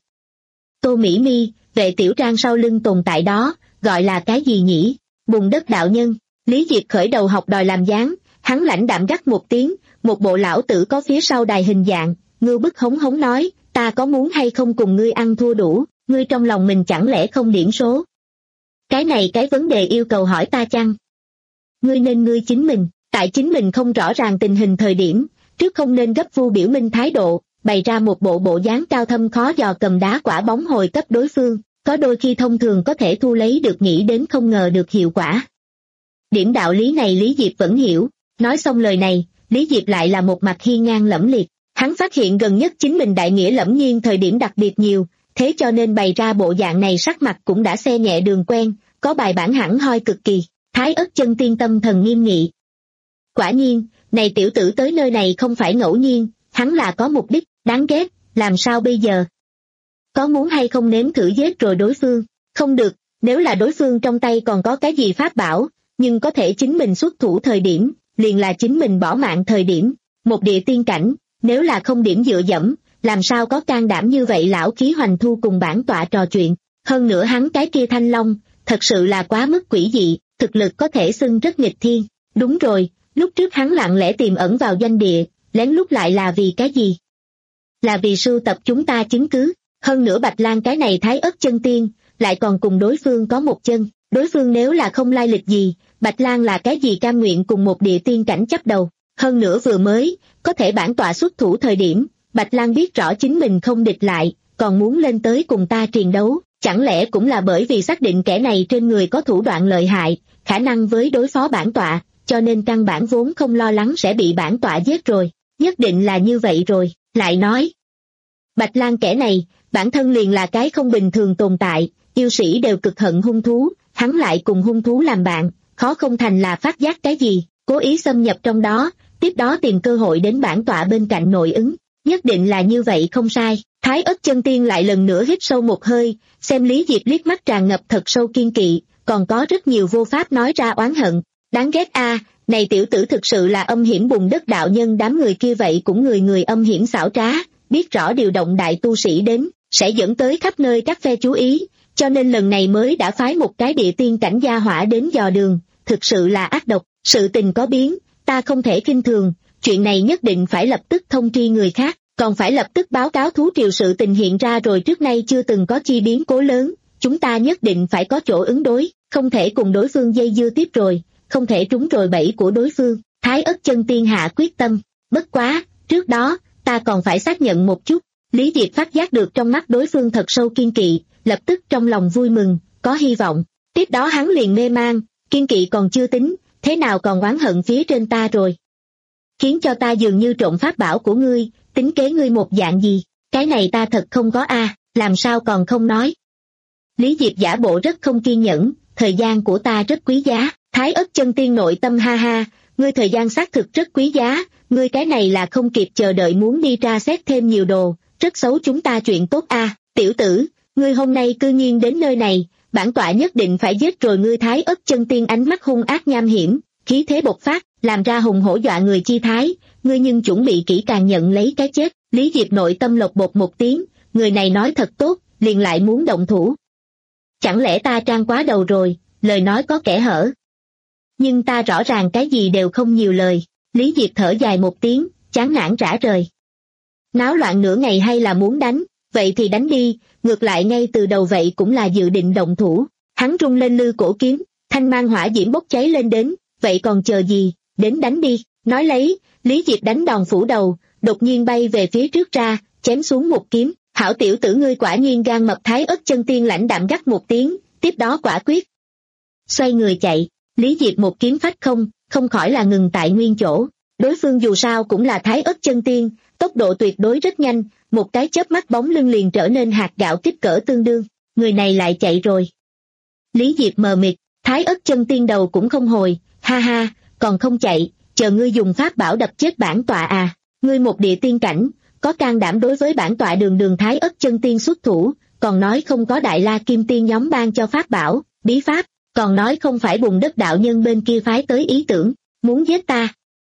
Speaker 2: Tô Mỹ Mi, vệ tiểu trang sau lưng tồn tại đó, gọi là cái gì nhỉ? Bùn đất đạo nhân. Lý Diệp khởi đầu học đòi làm dáng, hắn lãnh đạm gắt một tiếng, một bộ lão tử có phía sau đài hình dạng, ngưu bức hống hống nói, ta có muốn hay không cùng ngươi ăn thua đủ, ngươi trong lòng mình chẳng lẽ không điểm số. Cái này cái vấn đề yêu cầu hỏi ta chăng? Ngươi nên ngươi chính mình, tại chính mình không rõ ràng tình hình thời điểm, trước không nên gấp vu biểu minh thái độ, bày ra một bộ bộ dáng cao thâm khó dò cầm đá quả bóng hồi cấp đối phương, có đôi khi thông thường có thể thu lấy được nghĩ đến không ngờ được hiệu quả. Điểm đạo lý này Lý Diệp vẫn hiểu, nói xong lời này, Lý Diệp lại là một mặt hiên ngang lẫm liệt. Hắn phát hiện gần nhất chính mình đại nghĩa lẫm nhiên thời điểm đặc biệt nhiều, thế cho nên bày ra bộ dạng này sắc mặt cũng đã xe nhẹ đường quen, có bài bản hẳn hoi cực kỳ. Thái Ất chân tiên tâm thần nghiêm nghị. Quả nhiên, này tiểu tử tới nơi này không phải ngẫu nhiên, hắn là có mục đích, đáng ghét, làm sao bây giờ? Có muốn hay không nếm thử giết rồi đối phương? Không được, nếu là đối phương trong tay còn có cái gì pháp bảo, nhưng có thể chính mình xuất thủ thời điểm, liền là chính mình bỏ mạng thời điểm, một địa tiên cảnh. Nếu là không điểm dựa dẫm, làm sao có can đảm như vậy lão khí hoành thu cùng bản tọa trò chuyện, hơn nữa hắn cái kia thanh long, thật sự là quá mức quỷ dị, thực lực có thể xưng rất nghịch thiên, đúng rồi, lúc trước hắn lặng lẽ tiềm ẩn vào doanh địa, lén lút lại là vì cái gì? Là vì sưu tập chúng ta chứng cứ, hơn nữa Bạch Lang cái này Thái Ất chân tiên, lại còn cùng đối phương có một chân, đối phương nếu là không lai lịch gì, Bạch Lang là cái gì cam nguyện cùng một địa tiên cảnh chấp đầu. Hơn nữa vừa mới, có thể bản tọa xuất thủ thời điểm, Bạch Lang biết rõ chính mình không địch lại, còn muốn lên tới cùng ta triền đấu, chẳng lẽ cũng là bởi vì xác định kẻ này trên người có thủ đoạn lợi hại, khả năng với đối phó bản tọa, cho nên căn bản vốn không lo lắng sẽ bị bản tọa giết rồi, nhất định là như vậy rồi, lại nói. Bạch Lang kẻ này, bản thân liền là cái không bình thường tồn tại, yêu sĩ đều cực hận hung thú, hắn lại cùng hung thú làm bạn, khó không thành là phát giác cái gì, cố ý xâm nhập trong đó, tiếp đó tìm cơ hội đến bản tọa bên cạnh nội ứng. Nhất định là như vậy không sai. Thái Ất Chân Tiên lại lần nữa hít sâu một hơi, xem Lý Diệp liếc mắt tràn ngập thật sâu kiên kỵ, còn có rất nhiều vô pháp nói ra oán hận. Đáng ghét a, này tiểu tử thực sự là âm hiểm bùn đất đạo nhân, đám người kia vậy cũng người người âm hiểm xảo trá, biết rõ điều động đại tu sĩ đến, sẽ dẫn tới khắp nơi các phe chú ý, cho nên lần này mới đã phái một cái địa tiên cảnh gia hỏa đến dò đường, thực sự là ác độc. Sự tình có biến, ta không thể khinh thường, chuyện này nhất định phải lập tức thông tri người khác, còn phải lập tức báo cáo thú triều sự tình hiện ra rồi, trước nay chưa từng có chi biến cố lớn, chúng ta nhất định phải có chỗ ứng đối, không thể cùng đối phương dây dưa tiếp rồi, không thể trúng rồi bẫy của đối phương. Thái Ất Chân Tiên hạ quyết tâm, bất quá, trước đó, ta còn phải xác nhận một chút. Lý Diệp phát giác được trong mắt đối phương thật sâu kiên kỵ, lập tức trong lòng vui mừng, có hy vọng. Tiếp đó hắn liền mê man, kiên kỵ còn chưa tính, thế nào còn oán hận phía trên ta rồi. Khiến cho ta dường như trộm pháp bảo của ngươi, tính kế ngươi một dạng gì, cái này ta thật không có a, làm sao còn không nói. Lý Diệp giả bộ rất không kiên nhẫn, thời gian của ta rất quý giá. Thái Ất Chân Tiên nội tâm ha ha, ngươi thời gian xác thực rất quý giá, ngươi cái này là không kịp chờ đợi muốn đi tra xét thêm nhiều đồ, rất xấu chúng ta chuyện tốt a. Tiểu tử, ngươi hôm nay cư nhiên đến nơi này, bản tọa nhất định phải giết rồi ngươi. Thái Ất Chân Tiên ánh mắt hung ác nham hiểm, khí thế bộc phát, làm ra hùng hổ dọa người chi thái, ngươi nhưng chuẩn bị kỹ càng nhận lấy cái chết. Lý Diệp nội tâm lột bột một tiếng, người này nói thật tốt, liền lại muốn động thủ. Chẳng lẽ ta trang quá đầu rồi, lời nói có kẽ hở. Nhưng ta rõ ràng cái gì đều không nhiều lời. Lý Diệp thở dài một tiếng, chán nản rã rời. Náo loạn nửa ngày hay là muốn đánh, vậy thì đánh đi, ngược lại ngay từ đầu vậy cũng là dự định động thủ. Hắn rung lên lư cổ kiếm, thanh mang hỏa diễm bốc cháy lên đến, vậy còn chờ gì, đến đánh đi. Nói lấy, Lý Diệp đánh đòn phủ đầu, đột nhiên bay về phía trước ra, chém xuống một kiếm. Hảo tiểu tử ngươi quả nhiên gan mập. Thái Ất Chân Tiên lãnh đạm gắt một tiếng, tiếp đó quả quyết xoay người chạy. Lý Diệp một kiếm phách không, không khỏi là ngừng tại nguyên chỗ. Đối phương dù sao cũng là Thái Ất Chân Tiên, tốc độ tuyệt đối rất nhanh, một cái chớp mắt bóng lưng liền trở nên hạt gạo kích cỡ tương đương. Người này lại chạy rồi. Lý Diệp mờ mịt, Thái Ất Chân Tiên đầu cũng không hồi, ha ha, còn không chạy, chờ ngươi dùng pháp bảo đập chết bản tọa à, ngươi một địa tiên cảnh, có can đảm đối với bản tọa đường đường Thái Ất Chân Tiên xuất thủ, còn nói không có Đại La Kim Tiên nhóm ban cho pháp bảo, bí pháp, còn nói không phải bùn đất đạo nhân bên kia phái tới ý tưởng, muốn giết ta.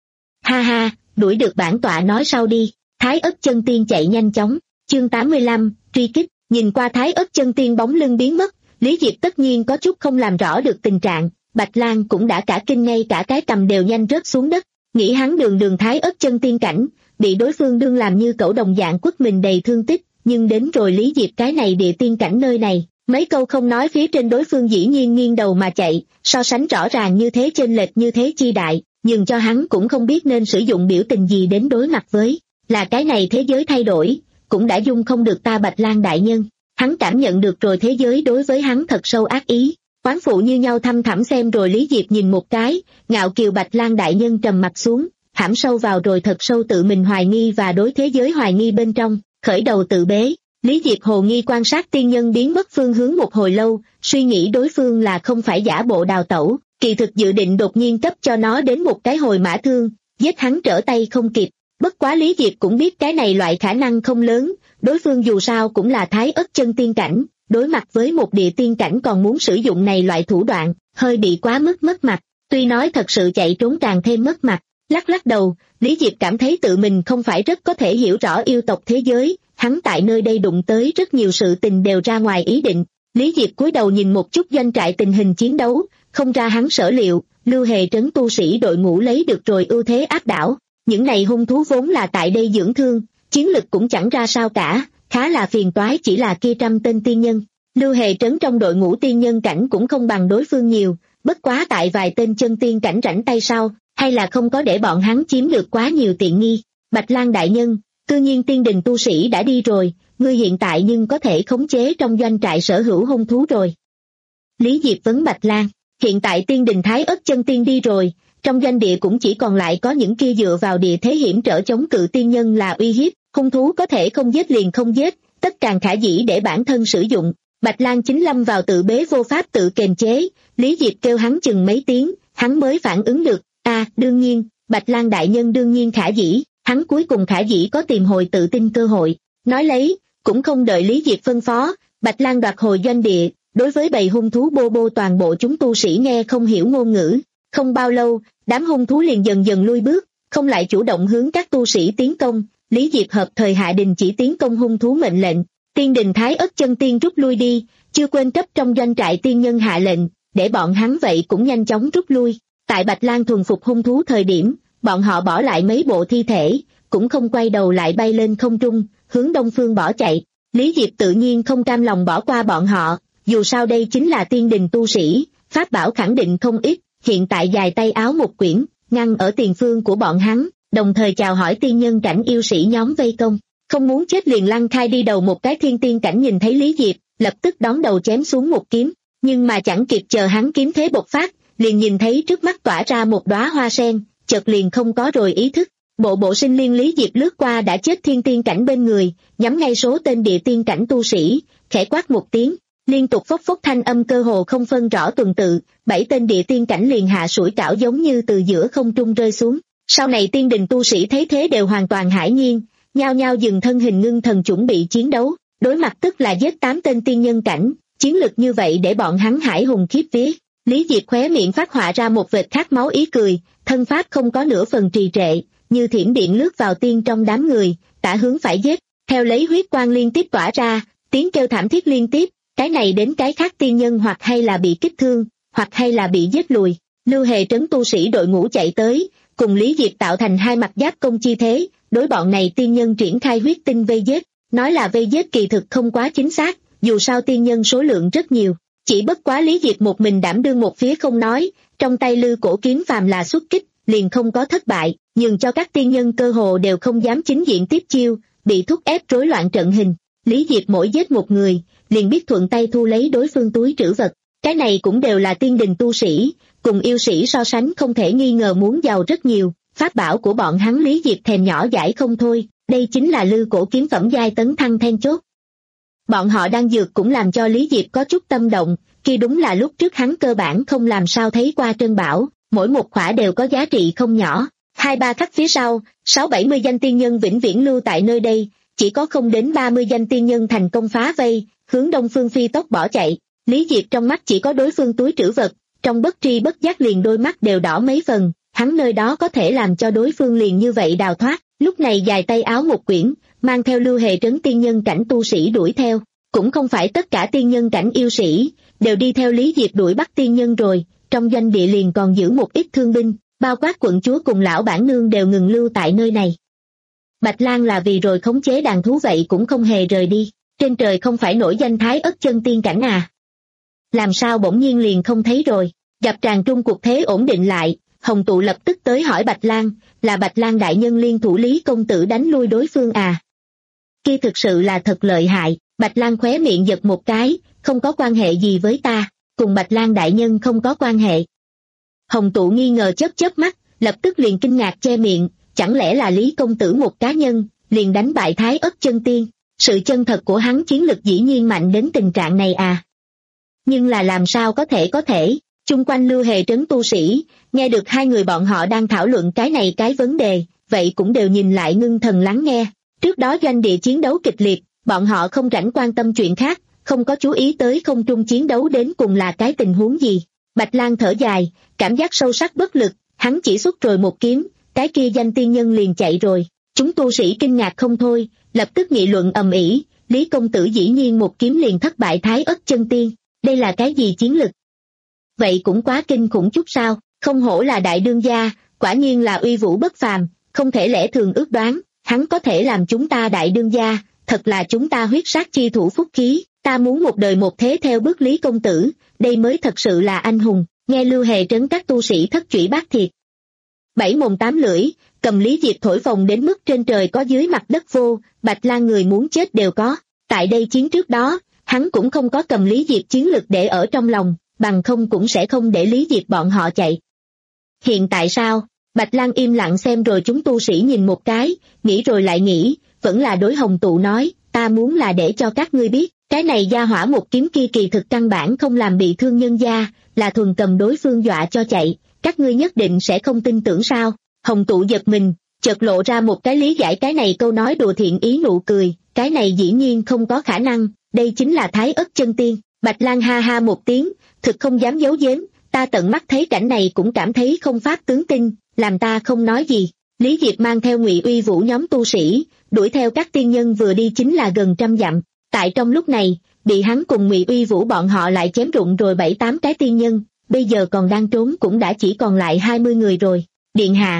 Speaker 2: Ha ha, đuổi được bản tọa nói sau đi. Thái Ất Chân Tiên chạy nhanh chóng. Chương tám mươi lăm, truy kích. Nhìn qua Thái Ất Chân Tiên bóng lưng biến mất, Lý Diệp tất nhiên có chút không làm rõ được tình trạng, Bạch Lang cũng đã cả kinh, ngay cả cái cầm đều nhanh rớt xuống đất, nghĩ hắn đường đường Thái Ất Chân Tiên cảnh, bị đối phương đương làm như cẩu đồng dạng quất mình đầy thương tích, nhưng đến rồi Lý Diệp cái này địa tiên cảnh nơi này, mấy câu không nói phía trên đối phương dĩ nhiên nghiêng đầu mà chạy, so sánh rõ ràng như thế, chênh lệch như thế chi đại, nhưng cho hắn cũng không biết nên sử dụng biểu tình gì đến đối mặt với, là cái này thế giới thay đổi, cũng đã dung không được ta Bạch Lang đại nhân. Hắn cảm nhận được rồi thế giới đối với hắn thật sâu ác ý, oán phụ như nhau thăm thẳm xem rồi Lý Diệp nhìn một cái, ngạo kiều Bạch Lang đại nhân trầm mặt xuống, hãm sâu vào rồi thật sâu tự mình hoài nghi và đối thế giới hoài nghi bên trong, khởi đầu tự bế. Lý Diệp hồ nghi quan sát tiên nhân biến mất phương hướng một hồi lâu, suy nghĩ đối phương là không phải giả bộ đào tẩu, kỳ thực dự định đột nhiên cấp cho nó đến một cái hồi mã thương, giết hắn trở tay không kịp. Bất quá Lý Diệp cũng biết cái này loại khả năng không lớn, đối phương dù sao cũng là Thái Ất Chân Tiên cảnh, đối mặt với một địa tiên cảnh còn muốn sử dụng này loại thủ đoạn, hơi bị quá mức mất mặt, tuy nói thật sự chạy trốn càng thêm mất mặt. Lắc lắc đầu, Lý Diệp cảm thấy tự mình không phải rất có thể hiểu rõ yêu tộc thế giới, hắn tại nơi đây đụng tới rất nhiều sự tình đều ra ngoài ý định. Lý Diệp cúi đầu nhìn một chút doanh trại tình hình chiến đấu, không ra hắn sở liệu, Lưu Hề trấn tu sĩ đội ngũ lấy được rồi ưu thế áp đảo. Những này hung thú vốn là tại đây dưỡng thương, chiến lực cũng chẳng ra sao cả, khá là phiền toái chỉ là kia trăm tên tiên nhân. Lưu Hề trấn trong đội ngũ tiên nhân cảnh cũng không bằng đối phương nhiều, bất quá tại vài tên chân tiên cảnh rảnh tay sau, hay là không có để bọn hắn chiếm được quá nhiều tiện nghi. Bạch Lang đại nhân, cư nhiên tiên đình tu sĩ đã đi rồi, ngươi hiện tại nhưng có thể khống chế trong doanh trại sở hữu hung thú rồi. Lý Diệp vấn Bạch Lang, hiện tại tiên đình Thái Ất Chân Tiên đi rồi, trong doanh địa cũng chỉ còn lại có những kia dựa vào địa thế hiểm trở chống cự tiên nhân là uy hiếp, hung thú có thể không giết liền không giết, tất càng khả dĩ để bản thân sử dụng, Bạch Lang chính lâm vào tự bế vô pháp tự kiềm chế, Lý Diệp kêu hắn chừng mấy tiếng, hắn mới phản ứng được, a à, đương nhiên, Bạch Lang đại nhân đương nhiên khả dĩ, hắn cuối cùng khả dĩ có tìm hồi tự tin cơ hội. Nói lấy, cũng không đợi Lý Diệp phân phó, Bạch Lang đoạt hồi doanh địa, đối với bầy hung thú bô bô toàn bộ chúng tu sĩ nghe không hiểu ngôn ngữ. Không bao lâu, đám hung thú liền dần dần lui bước, không lại chủ động hướng các tu sĩ tiến công, Lý Diệp hợp thời hạ đình chỉ tiến công hung thú mệnh lệnh, tiên đình Thái Ất chân tiên rút lui đi, chưa quên cấp trong doanh trại tiên nhân hạ lệnh, để bọn hắn vậy cũng nhanh chóng rút lui. Tại Bạch Lang thuần phục hung thú thời điểm, bọn họ bỏ lại mấy bộ thi thể, cũng không quay đầu lại bay lên không trung, hướng đông phương bỏ chạy. Lý Diệp tự nhiên không cam lòng bỏ qua bọn họ, dù sao đây chính là tiên đình tu sĩ, pháp bảo khẳng định không ít, hiện tại dài tay áo một quyển, ngăn ở tiền phương của bọn hắn, đồng thời chào hỏi tiên nhân cảnh yêu sĩ nhóm vây công. Không muốn chết liền lăn khai đi đầu một cái thiên tiên cảnh nhìn thấy Lý Diệp, lập tức đón đầu chém xuống một kiếm, nhưng mà chẳng kịp chờ hắn kiếm thế bộc phát, liền nhìn thấy trước mắt tỏa ra một đóa hoa sen, chợt liền không có rồi ý thức. Bộ bộ sinh liên Lý Diệp lướt qua đã chết thiên tiên cảnh bên người, nhắm ngay số tên địa tiên cảnh tu sĩ, khẽ quát một tiếng, liên tục phốc phốc thanh âm cơ hồ không phân rõ tuần tự, bảy tên địa tiên cảnh liền hạ sủi cảo giống như từ giữa không trung rơi xuống. Sau này tiên đình tu sĩ thấy thế đều hoàn toàn hãi nhiên, nhao nhao dừng thân hình ngưng thần chuẩn bị chiến đấu, đối mặt tức là giết tám tên tiên nhân cảnh, chiến lực như vậy để bọn hắn hải hùng khiếp vía. Lý Diệp khóe miệng phát họa ra một vệt khát máu ý cười, thân pháp không có nửa phần trì trệ, như thiểm điện lướt vào tiên trong đám người, tả hướng phải giết, theo lấy huyết quang liên tiếp tỏa ra, tiếng kêu thảm thiết liên tiếp, cái này đến cái khác tiên nhân hoặc hay là bị kích thương, hoặc hay là bị giết lùi. Lưu Hề trấn tu sĩ đội ngũ chạy tới, cùng Lý Diệp tạo thành hai mặt giáp công chi thế, đối bọn này tiên nhân triển khai huyết tinh vây giết, nói là vây giết kỳ thực không quá chính xác, dù sao tiên nhân số lượng rất nhiều, chỉ bất quá Lý Diệp một mình đảm đương một phía không nói, trong tay lư cổ kiếm phàm là xuất kích, liền không có thất bại, nhưng cho các tiên nhân cơ hồ đều không dám chính diện tiếp chiêu, bị thúc ép rối loạn trận hình. Lý Diệp mỗi giết một người, liền biết thuận tay thu lấy đối phương túi trữ vật, cái này cũng đều là tiên đình tu sĩ, cùng yêu sĩ so sánh không thể nghi ngờ muốn giàu rất nhiều, pháp bảo của bọn hắn Lý Diệp thèm nhỏ dãi không thôi, đây chính là lư cổ kiếm phẩm giai tấn thăng then chốt. Bọn họ đang dược cũng làm cho Lý Diệp có chút tâm động, kia đúng là lúc trước hắn cơ bản không làm sao thấy qua trân bảo, mỗi một khỏa đều có giá trị không nhỏ. Hai ba khắc phía sau, sáu bảy mươi danh tiên nhân vĩnh viễn lưu tại nơi đây, chỉ có không đến ba mươi danh tiên nhân thành công phá vây, hướng đông phương phi tốc bỏ chạy. Lý Diệp trong mắt chỉ có đối phương túi trữ vật, trong bất tri bất giác liền đôi mắt đều đỏ mấy phần, hắn nơi đó có thể làm cho đối phương liền như vậy đào thoát. Lúc này dài tay áo một quyển, mang theo Lưu Hề trấn tiên nhân cảnh tu sĩ đuổi theo, cũng không phải tất cả tiên nhân cảnh yêu sĩ đều đi theo Lý Diệp đuổi bắt tiên nhân rồi, trong doanh địa liền còn giữ một ít thương binh, bao quát quận chúa cùng lão bản nương đều ngừng lưu tại nơi này. Bạch Lang là vì rồi khống chế đàn thú vậy cũng không hề rời đi, trên trời không phải nổi danh Thái Ất chân tiên cảnh à? Làm sao bỗng nhiên liền không thấy rồi? Gặp tràng trung cuộc thế ổn định lại, Hồng Tụ lập tức tới hỏi Bạch Lang, là Bạch Lang đại nhân liên thủ Lý công tử đánh lui đối phương à? Kia thực sự là thật lợi hại. Bạch Lang khóe miệng giật một cái, không có quan hệ gì với ta, cùng Bạch Lang đại nhân không có quan hệ. Hồng Tụ nghi ngờ chớp chớp mắt, lập tức liền kinh ngạc che miệng, chẳng lẽ là Lý công tử một cá nhân, liền đánh bại Thái Ất chân tiên, sự chân thật của hắn chiến lực dĩ nhiên mạnh đến tình trạng này à? Nhưng là làm sao có thể có thể, chung quanh Lưu Hề trấn tu sĩ, nghe được hai người bọn họ đang thảo luận cái này cái vấn đề, vậy cũng đều nhìn lại ngưng thần lắng nghe. Trước đó doanh địa chiến đấu kịch liệt, bọn họ không rảnh quan tâm chuyện khác, không có chú ý tới không trung chiến đấu đến cùng là cái tình huống gì. Bạch Lang thở dài, cảm giác sâu sắc bất lực, hắn chỉ xuất rồi một kiếm, cái kia danh tiên nhân liền chạy rồi. Chúng tu sĩ kinh ngạc không thôi, lập tức nghị luận ầm ĩ, Lý công tử dĩ nhiên một kiếm liền thất bại Thái Ất chân tiên, đây là cái gì chiến lực? Vậy cũng quá kinh khủng chút sao, không hổ là đại đương gia, quả nhiên là uy vũ bất phàm, không thể lẽ thường ước đoán, hắn có thể làm chúng ta đại đương gia, thật là chúng ta huyết sát chi thủ phúc khí, ta muốn một đời một thế theo bước Lý công tử, đây mới thật sự là anh hùng. Nghe Lưu Hề trấn các tu sĩ thất chủy bát thiệt. Bảy mồm tám lưỡi, cầm Lý Diệp thổi phồng đến mức trên trời có dưới mặt đất vô, Bạch Lang người muốn chết đều có. Tại đây chiến trước đó, hắn cũng không có cầm Lý Diệp chiến lực để ở trong lòng, bằng không cũng sẽ không để Lý Diệp bọn họ chạy. Hiện tại sao? Bạch Lang im lặng xem rồi chúng tu sĩ nhìn một cái, nghĩ rồi lại nghĩ, vẫn là đối Hồng Tụ nói, ta muốn là để cho các ngươi biết, cái này gia hỏa một kiếm kia kỳ thực căn bản không làm bị thương nhân gia, là thuần cầm đối phương dọa cho chạy, các ngươi nhất định sẽ không tin tưởng sao? Hồng Tụ giật mình, chợt lộ ra một cái lý giải cái này câu nói đùa thiện ý nụ cười, cái này dĩ nhiên không có khả năng, đây chính là Thái Ất chân tiên. Bạch Lang ha ha một tiếng, thực không dám giấu giếm, ta tận mắt thấy cảnh này cũng cảm thấy không pháp tướng tin, làm ta không nói gì. Lý Diệp mang theo Ngụy Uy Vũ nhóm tu sĩ, đuổi theo các tiên nhân vừa đi chính là gần trăm dặm. Tại trong lúc này, bị hắn cùng Ngụy Uy Vũ bọn họ lại chém rụng rồi bảy tám cái tiên nhân, bây giờ còn đang trốn cũng đã chỉ còn lại hai mươi người rồi. Điện hạ,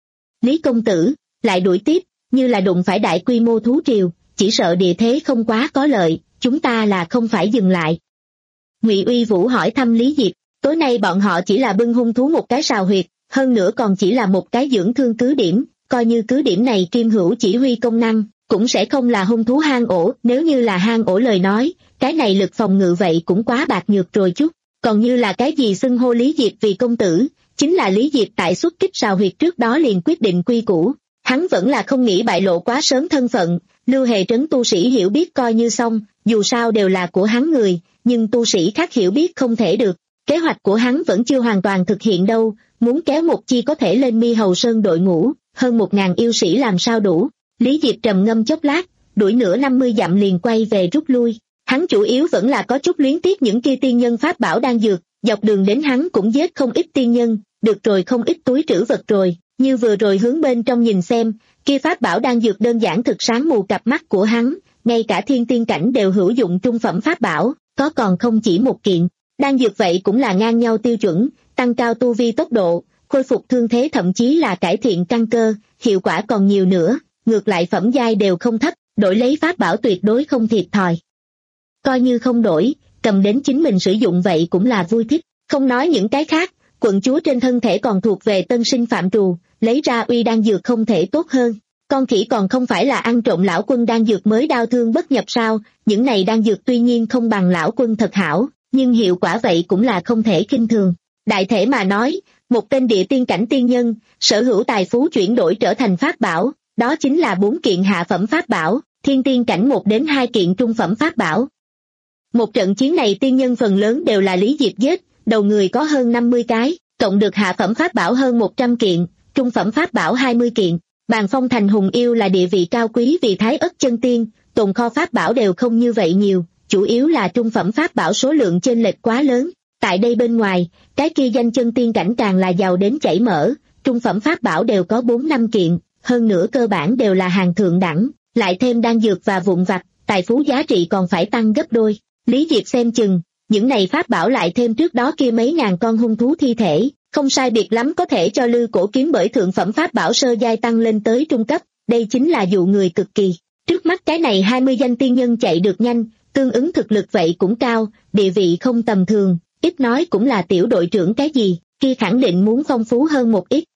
Speaker 2: Lý công tử, lại đuổi tiếp, như là đụng phải đại quy mô thú triều, chỉ sợ địa thế không quá có lợi, chúng ta là không phải dừng lại. Ngụy Uy Vũ hỏi thăm Lý Diệp, tối nay bọn họ chỉ là bưng hung thú một cái sào huyệt, hơn nữa còn chỉ là một cái dưỡng thương cứ điểm, coi như cứ điểm này Kim Hữu chỉ huy công năng, cũng sẽ không là hung thú hang ổ, nếu như là hang ổ lời nói, cái này lực phòng ngự vậy cũng quá bạc nhược rồi chút, còn như là cái gì xưng hô Lý Diệp vì công tử, chính là Lý Diệp tại xuất kích sào huyệt trước đó liền quyết định quy củ, hắn vẫn là không nghĩ bại lộ quá sớm thân phận, Lưu Hề Trấn tu sĩ hiểu biết coi như xong, dù sao đều là của hắn người, nhưng tu sĩ khác hiểu biết không thể được, kế hoạch của hắn vẫn chưa hoàn toàn thực hiện đâu, muốn kéo một chi có thể lên Mi Hầu Sơn đội ngũ, hơn một ngàn yêu sĩ làm sao đủ. Lý Diệp trầm ngâm chốc lát, đuổi nửa năm mươi dặm liền quay về rút lui, hắn chủ yếu vẫn là có chút luyến tiếc những kia tiên nhân pháp bảo đang dược, dọc đường đến hắn cũng giết không ít tiên nhân, được rồi không ít túi trữ vật rồi, như vừa rồi hướng bên trong nhìn xem, kia pháp bảo đang dược đơn giản thực sáng mù cặp mắt của hắn, ngay cả thiên tiên cảnh đều hữu dụng trung phẩm pháp bảo, có còn không chỉ một kiện, đang dược vậy cũng là ngang nhau tiêu chuẩn, tăng cao tu vi tốc độ, khôi phục thương thế thậm chí là cải thiện căn cơ, hiệu quả còn nhiều nữa, ngược lại phẩm giai đều không thấp, đổi lấy pháp bảo tuyệt đối không thiệt thòi. Coi như không đổi, cầm đến chính mình sử dụng vậy cũng là vui thích, không nói những cái khác, quận chúa trên thân thể còn thuộc về tân sinh phạm trù, lấy ra uy đan dược không thể tốt hơn. Con khỉ còn không phải là ăn trộm lão quân đan dược mới đau thương bất nhập sao, những này đan dược tuy nhiên không bằng lão quân thật hảo, nhưng hiệu quả vậy cũng là không thể khinh thường. Đại thể mà nói, một tên địa tiên cảnh tiên nhân, sở hữu tài phú chuyển đổi trở thành pháp bảo, đó chính là bốn kiện hạ phẩm pháp bảo, thiên tiên cảnh một đến hai kiện trung phẩm pháp bảo. Một trận chiến này tiên nhân phần lớn đều là Lý Diệp giết, đầu người có hơn năm mươi cái, cộng được hạ phẩm pháp bảo hơn một trăm kiện, trung phẩm pháp bảo hai mươi kiện. Bàn Phong Thành hùng yêu là địa vị cao quý vì Thái Ất chân tiên, tồn kho pháp bảo đều không như vậy nhiều, chủ yếu là trung phẩm pháp bảo số lượng chênh lệch quá lớn. Tại đây bên ngoài, cái kia danh chân tiên cảnh càng là giàu đến chảy mỡ, trung phẩm pháp bảo đều có bốn năm kiện, hơn nữa cơ bản đều là hàng thượng đẳng, lại thêm đan dược và vụn vặt, tài phú giá trị còn phải tăng gấp đôi. Lý Diệp xem chừng, những này pháp bảo lại thêm trước đó kia mấy ngàn con hung thú thi thể, không sai biệt lắm có thể cho Lư Cổ Kiếm bởi thượng phẩm pháp bảo sơ giai tăng lên tới trung cấp, đây chính là dụ người cực kỳ. Trước mắt cái này hai mươi danh tiên nhân chạy được nhanh, tương ứng thực lực vậy cũng cao, địa vị không tầm thường, ít nói cũng là tiểu đội trưởng cái gì, kia khẳng định muốn phong phú hơn một ít.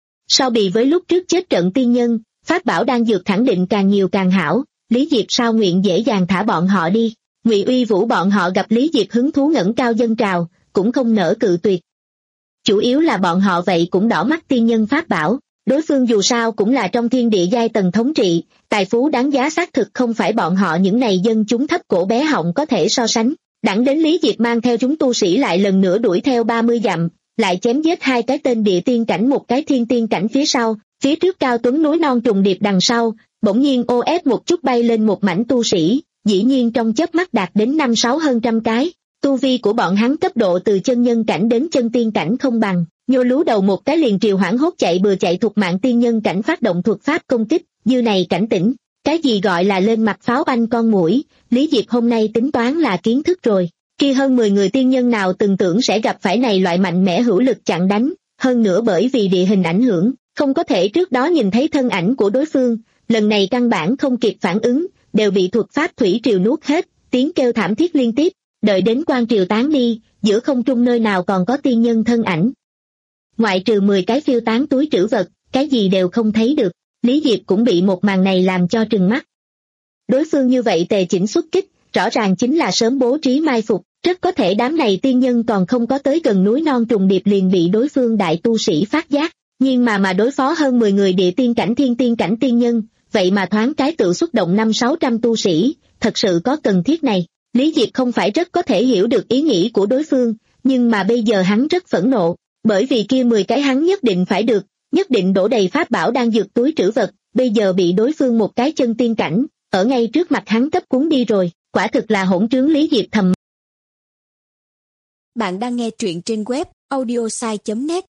Speaker 2: So bì với lúc trước chết trận tiên nhân, pháp bảo đang dược khẳng định càng nhiều càng hảo, Lý Diệp sao nguyện dễ dàng thả bọn họ đi. Ngụy Uy Vũ bọn họ gặp Lý Diệp hứng thú ngẩng cao dâng trào, cũng không nỡ cự tuyệt. Chủ yếu là bọn họ vậy cũng đỏ mắt tiên nhân pháp bảo, đối phương dù sao cũng là trong thiên địa giai tầng thống trị, tài phú đáng giá xác thực không phải bọn họ những này dân chúng thấp cổ bé họng có thể so sánh. Đẳng đến Lý Diệp mang theo chúng tu sĩ lại lần nữa đuổi theo ba mươi dặm, lại chém giết hai cái tên địa tiên cảnh một cái thiên tiên cảnh phía sau, phía trước cao tuấn núi non trùng điệp đằng sau, bỗng nhiên ô ép một chút bay lên một mảnh tu sĩ, dĩ nhiên trong chớp mắt đạt đến năm sáu hơn trăm cái. Tu vi của bọn hắn cấp độ từ chân nhân cảnh đến chân tiên cảnh không bằng, nhô lú đầu một cái liền triều hoảng hốt chạy bừa chạy thuộc mạng tiên nhân cảnh phát động thuật pháp công kích, dư này cảnh tỉnh, cái gì gọi là lên mặt pháo anh con muỗi, Lý Diệp hôm nay tính toán là kiến thức rồi, kia hơn mười người tiên nhân nào từng tưởng sẽ gặp phải này loại mạnh mẽ hữu lực chặn đánh, hơn nữa bởi vì địa hình ảnh hưởng, không có thể trước đó nhìn thấy thân ảnh của đối phương, lần này căn bản không kịp phản ứng, đều bị thuật pháp thủy triều nuốt hết, tiếng kêu thảm thiết liên tiếp. Đợi đến quan triều tán đi, giữa không trung nơi nào còn có tiên nhân thân ảnh. Ngoại trừ mười cái phiêu tán túi trữ vật, cái gì đều không thấy được, Lý Diệp cũng bị một màn này làm cho trừng mắt. Đối phương như vậy tề chỉnh xuất kích, rõ ràng chính là sớm bố trí mai phục, rất có thể đám này tiên nhân còn không có tới gần núi non trùng điệp liền bị đối phương đại tu sĩ phát giác, nhưng mà mà đối phó hơn mười người địa tiên cảnh thiên tiên cảnh tiên nhân, vậy mà thoáng cái tự xúc động năm sáu trăm tu sĩ, thật sự có cần thiết này. Lý Diệp không phải rất có thể hiểu được ý nghĩ của đối phương, nhưng mà bây giờ hắn rất phẫn nộ, bởi vì kia mười cái hắn nhất định phải được, nhất định đổ đầy pháp bảo đang dược túi trữ vật, bây giờ bị đối phương một cái chân tiên cảnh, ở ngay trước mặt hắn cấp cuốn đi rồi, quả thực là hỗn trướng. Lý Diệp thầm.
Speaker 3: Bạn đang nghe truyện trên web audiosai chấm net.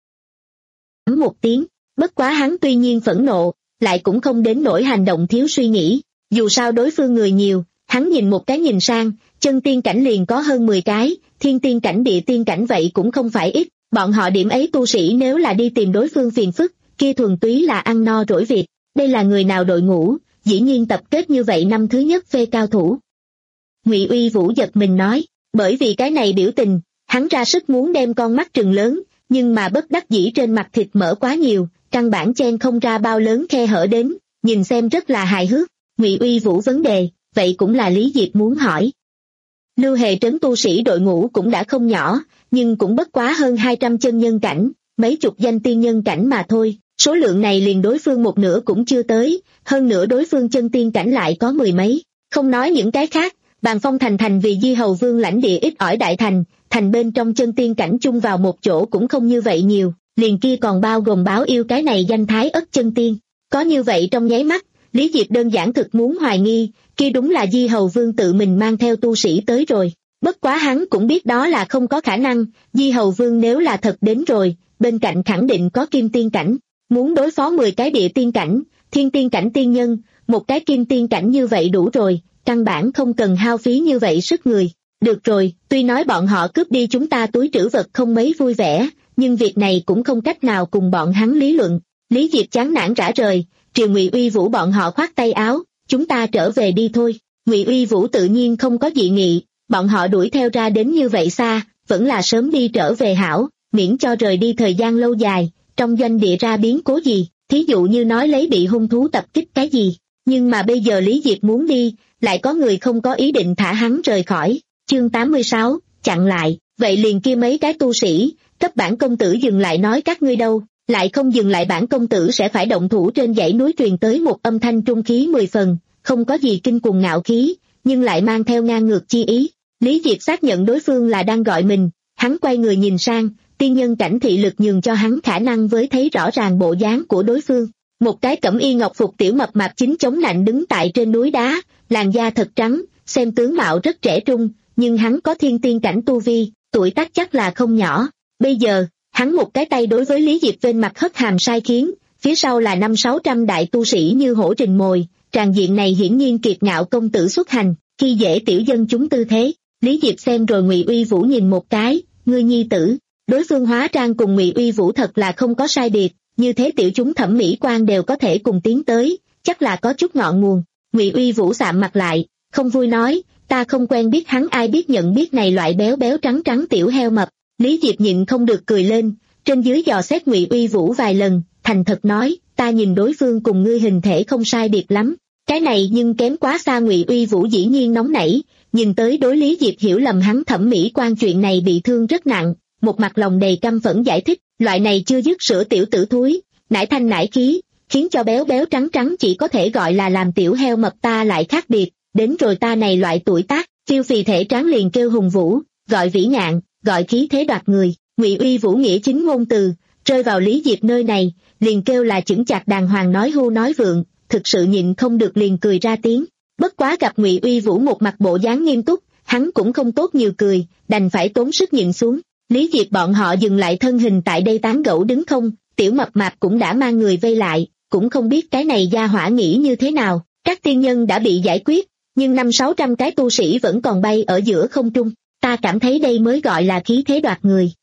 Speaker 2: Một tiếng, bất quá hắn tuy nhiên phẫn nộ, lại cũng không đến nỗi hành động thiếu suy nghĩ, dù sao đối phương người nhiều, hắn nhìn một cái nhìn sang, chân tiên cảnh liền có hơn mười cái, thiên tiên cảnh địa tiên cảnh vậy cũng không phải ít, bọn họ điểm ấy tu sĩ nếu là đi tìm đối phương phiền phức, kia thuần túy là ăn no rỗi việc, đây là người nào đội ngũ, dĩ nhiên tập kết như vậy năm thứ nhất phê cao thủ. Ngụy Uy Vũ giật mình nói, bởi vì cái này biểu tình, hắn ra sức muốn đem con mắt trừng lớn, nhưng mà bất đắc dĩ trên mặt thịt mỡ quá nhiều, căn bản chen không ra bao lớn khe hở đến, nhìn xem rất là hài hước. Ngụy Uy Vũ vấn đề, vậy cũng là Lý Diệp muốn hỏi. Lưu Hề Trấn tu sĩ đội ngũ cũng đã không nhỏ, nhưng cũng bất quá hơn hai trăm chân nhân cảnh, mấy chục danh tiên nhân cảnh mà thôi, số lượng này liền đối phương một nửa cũng chưa tới, hơn nữa đối phương chân tiên cảnh lại có mười mấy, không nói những cái khác, Bàn Phong thành thành vì Di Hầu Vương lãnh địa ít ỏi đại thành, thành bên trong chân tiên cảnh chung vào một chỗ cũng không như vậy nhiều, liền kia còn bao gồm Báo Yêu cái này danh thái ất chân tiên, có như vậy trong nháy mắt, Lý Diệp đơn giản thực muốn hoài nghi, kia đúng là Di Hầu Vương tự mình mang theo tu sĩ tới rồi. Bất quá hắn cũng biết đó là không có khả năng, Di Hầu Vương nếu là thật đến rồi, bên cạnh khẳng định có kim tiên cảnh, muốn đối phó mười cái địa tiên cảnh, thiên tiên cảnh tiên nhân, một cái kim tiên cảnh như vậy đủ rồi, căn bản không cần hao phí như vậy sức người. Được rồi, tuy nói bọn họ cướp đi chúng ta túi trữ vật không mấy vui vẻ, nhưng việc này cũng không cách nào cùng bọn hắn lý luận. Lý Diệp chán nản rã rời, triều Ngụy Uy Vũ bọn họ khoát tay áo, chúng ta trở về đi thôi. Ngụy Uy Vũ tự nhiên không có dị nghị, bọn họ đuổi theo ra đến như vậy xa, vẫn là sớm đi trở về hảo, miễn cho rời đi thời gian lâu dài, trong doanh địa ra biến cố gì, thí dụ như nói lấy bị hung thú tập kích cái gì. Nhưng mà bây giờ Lý Diệp muốn đi, lại có người không có ý định thả hắn rời khỏi. Chương tám mươi sáu, chặn lại, vậy liền kia mấy cái tu sĩ, cấp bản công tử dừng lại nói các ngươi đâu, lại không dừng lại bản công tử sẽ phải động thủ. Trên dãy núi truyền tới một âm thanh trung khí mười phần, không có gì kinh cuồng ngạo khí, nhưng lại mang theo ngang ngược chi ý. Lý Diệp xác nhận đối phương là đang gọi mình, hắn quay người nhìn sang, tiên nhân cảnh thị lực nhường cho hắn khả năng với thấy rõ ràng bộ dáng của đối phương. Một cái cẩm y ngọc phục tiểu mập mạp chính chống nạnh đứng tại trên núi đá, làn da thật trắng, xem tướng mạo rất trẻ trung, nhưng hắn có thiên tiên cảnh tu vi, tuổi tác chắc là không nhỏ. Bây giờ, hắn một cái tay đối với Lý Diệp bên mặt hất hàm sai khiến, phía sau là năm sáu trăm đại tu sĩ như hổ rình mồi, tràng diện này hiển nhiên kiệt ngạo công tử xuất hành, khi dễ tiểu dân chúng tư thế. Lý Diệp xem rồi Ngụy Uy Vũ nhìn một cái, ngươi nhi tử, đối phương hóa trang cùng Ngụy Uy Vũ thật là không có sai biệt, như thế tiểu chúng thẩm mỹ quan đều có thể cùng tiến tới, chắc là có chút ngọn nguồn. Ngụy Uy Vũ sạm mặt lại, không vui nói, ta không quen biết hắn, ai biết nhận biết này loại béo béo trắng trắng tiểu heo mập. Lý Diệp nhịn không được cười lên, trên dưới dò xét Ngụy Uy Vũ vài lần, thành thật nói, ta nhìn đối phương cùng ngươi hình thể không sai biệt lắm, cái này nhưng kém quá xa. Ngụy Uy Vũ dĩ nhiên nóng nảy, nhìn tới đối Lý Diệp hiểu lầm hắn thẩm mỹ quan chuyện này bị thương rất nặng, một mặt lòng đầy căm phẫn giải thích, loại này chưa dứt sữa tiểu tử thúi, nải thanh nải khí, khiến cho béo béo trắng trắng chỉ có thể gọi là làm tiểu heo mập, ta lại khác biệt, đến rồi ta này loại tuổi tác, phiêu phì thể tráng liền kêu hùng vũ, gọi vĩ ngạn, gọi khí thế đoạt người. Ngụy Uy Vũ nghĩa chính ngôn từ, rơi vào Lý Diệp nơi này, liền kêu là chững chạc đàng hoàng nói hưu nói vượng, thực sự nhịn không được liền cười ra tiếng. Bất quá gặp Ngụy Uy Vũ một mặt bộ dáng nghiêm túc, hắn cũng không tốt nhiều cười, đành phải tốn sức nhịn xuống. Lý Diệp bọn họ dừng lại thân hình tại đây tán gẫu đứng không, tiểu mập mạp cũng đã mang người vây lại, cũng không biết cái này gia hỏa nghĩ như thế nào. Các tiên nhân đã bị giải quyết, nhưng năm sáu trăm cái tu sĩ vẫn còn bay ở giữa không trung, ta cảm thấy đây mới gọi là khí thế đoạt người.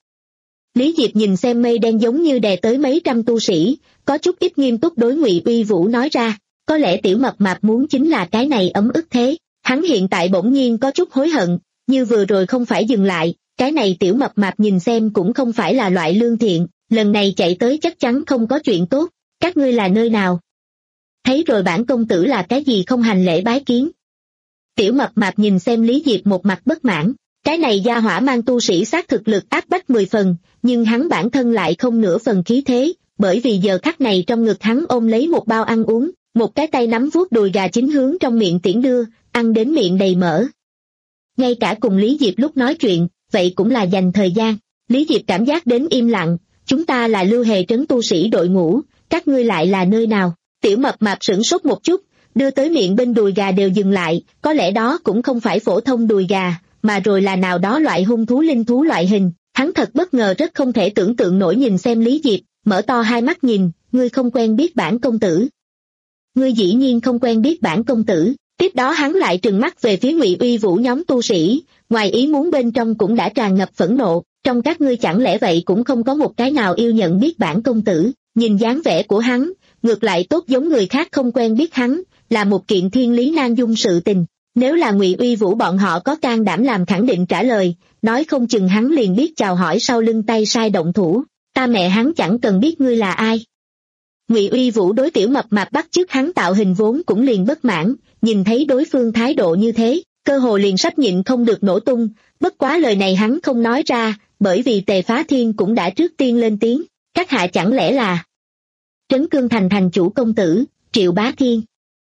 Speaker 2: Lý Diệp nhìn xem mây đen giống như đè tới mấy trăm tu sĩ, có chút ít nghiêm túc đối Ngụy Uy Vũ nói ra, có lẽ tiểu mập mạp muốn chính là cái này ấm ức thế. Hắn hiện tại bỗng nhiên có chút hối hận, như vừa rồi không phải dừng lại, cái này tiểu mập mạp nhìn xem cũng không phải là loại lương thiện, lần này chạy tới chắc chắn không có chuyện tốt. Các ngươi là nơi nào? Thấy rồi bản công tử là cái gì không hành lễ bái kiến? Tiểu mập mạp nhìn xem Lý Diệp một mặt bất mãn, cái này gia hỏa mang tu sĩ sát thực lực áp bách mười phần, nhưng hắn bản thân lại không nửa phần khí thế, bởi vì giờ khắc này trong ngực hắn ôm lấy một bao ăn uống, một cái tay nắm vuốt đùi gà chính hướng trong miệng tiễn đưa, ăn đến miệng đầy mỡ. Ngay cả cùng Lý Diệp lúc nói chuyện, vậy cũng là dành thời gian. Lý Diệp cảm giác đến im lặng, chúng ta là Lưu Hề trấn tu sĩ đội ngũ, các ngươi lại là nơi nào? Tiểu mập mạp sửng sốt một chút, đưa tới miệng bên đùi gà đều dừng lại, có lẽ đó cũng không phải phổ thông đùi gà, mà rồi là nào đó loại hung thú linh thú loại hình. Hắn thật bất ngờ, rất không thể tưởng tượng nổi nhìn xem Lý Diệp, mở to hai mắt nhìn, ngươi không quen biết bản công tử. Ngươi dĩ nhiên không quen biết bản công tử. Tiếp đó hắn lại trừng mắt về phía Ngụy Uy Vũ nhóm tu sĩ, ngoài ý muốn bên trong cũng đã tràn ngập phẫn nộ, trong các ngươi chẳng lẽ vậy cũng không có một cái nào yêu nhận biết bản công tử? Nhìn dáng vẻ của hắn, ngược lại tốt giống người khác không quen biết hắn, là một kiện thiên lý nan dung sự tình. Nếu là Ngụy Uy Vũ bọn họ có can đảm làm khẳng định trả lời, nói không chừng hắn liền biết chào hỏi sau lưng tay sai động thủ, ta mẹ hắn chẳng cần biết ngươi là ai. Ngụy Uy Vũ đối tiểu mập mạp bắt chước hắn tạo hình vốn cũng liền bất mãn, nhìn thấy đối phương thái độ như thế, cơ hồ liền sắp nhịn không được nổ tung, bất quá lời này hắn không nói ra, bởi vì Tề Phá Thiên cũng đã trước tiên lên tiếng, các hạ chẳng lẽ là Trấn Cương Thành thành chủ công tử, Triệu Bá Thiên.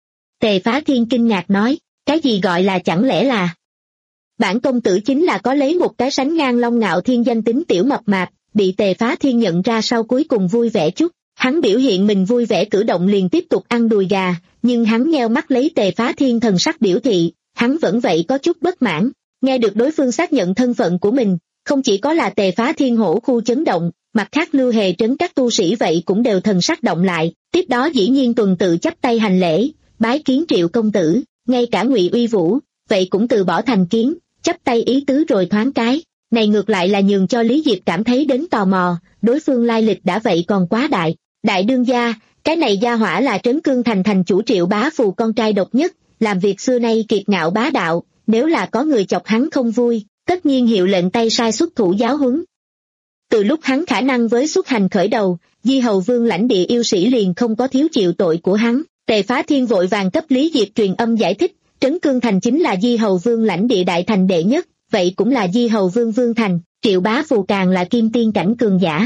Speaker 2: Tề Phá Thiên kinh ngạc nói, cái gì gọi là chẳng lẽ là? Bản công tử chính là có lấy một cái sánh ngang Long Ngạo Thiên danh tính tiểu mập mạp, bị Tề Phá Thiên nhận ra sau cuối cùng vui vẻ chút. Hắn biểu hiện mình vui vẻ cử động liền tiếp tục ăn đùi gà, nhưng hắn nheo mắt lấy Tề Phá Thiên thần sắc biểu thị, hắn vẫn vậy có chút bất mãn. Nghe được đối phương xác nhận thân phận của mình, không chỉ có là Tề Phá Thiên hổ khu chấn động, mặt khác Lưu Hề trấn các tu sĩ vậy cũng đều thần sắc động lại, tiếp đó dĩ nhiên tuần tự chắp tay hành lễ, bái kiến Triệu công tử, ngay cả Ngụy Uy Vũ, vậy cũng từ bỏ thành kiến, chắp tay ý tứ rồi thoáng cái. Này ngược lại là nhường cho Lý Diệp cảm thấy đến tò mò, đối phương lai lịch đã vậy còn quá đại. Đại đương gia, cái này gia hỏa là Trấn Cương Thành thành chủ Triệu Bá Phù con trai độc nhất, làm việc xưa nay kiệt ngạo bá đạo, nếu là có người chọc hắn không vui, tất nhiên hiệu lệnh tay sai xuất thủ giáo huấn. Từ lúc hắn khả năng với xuất hành khởi đầu, Di Hầu Vương lãnh địa yêu sĩ liền không có thiếu chịu tội của hắn. Tề Phá Thiên vội vàng cấp Lý Diệp truyền âm giải thích, Trấn Cương Thành chính là Di Hầu Vương lãnh địa đại thành đệ nhất, vậy cũng là Di Hầu Vương Vương Thành, Triệu Bá Phù càng là kim tiên cảnh cường giả.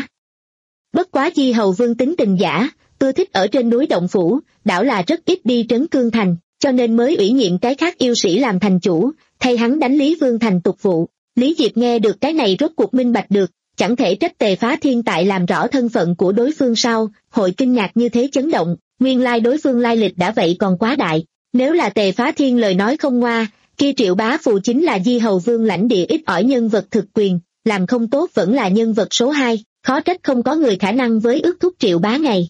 Speaker 2: Bất quá Di Hầu Vương tính tình giả, ưa thích ở trên núi động phủ, đảo là rất ít đi Trấn Cương Thành, cho nên mới ủy nhiệm cái khác yêu sĩ làm thành chủ, thay hắn đánh Lý Vương Thành tục vụ. Lý Diệp nghe được cái này rốt cuộc minh bạch được, chẳng thể trách Tề Phá Thiên tại làm rõ thân phận của đối phương sau, hội kinh ngạc như thế chấn động, nguyên lai đối phương lai lịch đã vậy còn quá đại. Nếu là Tề Phá Thiên lời nói không ngoa, kia Triệu Bá Phù chính là Di Hầu Vương lãnh địa ít ỏi nhân vật thực quyền, làm không tốt vẫn là nhân vật số hai. Khó trách không có người khả năng với ước thúc Triệu Bá ngày.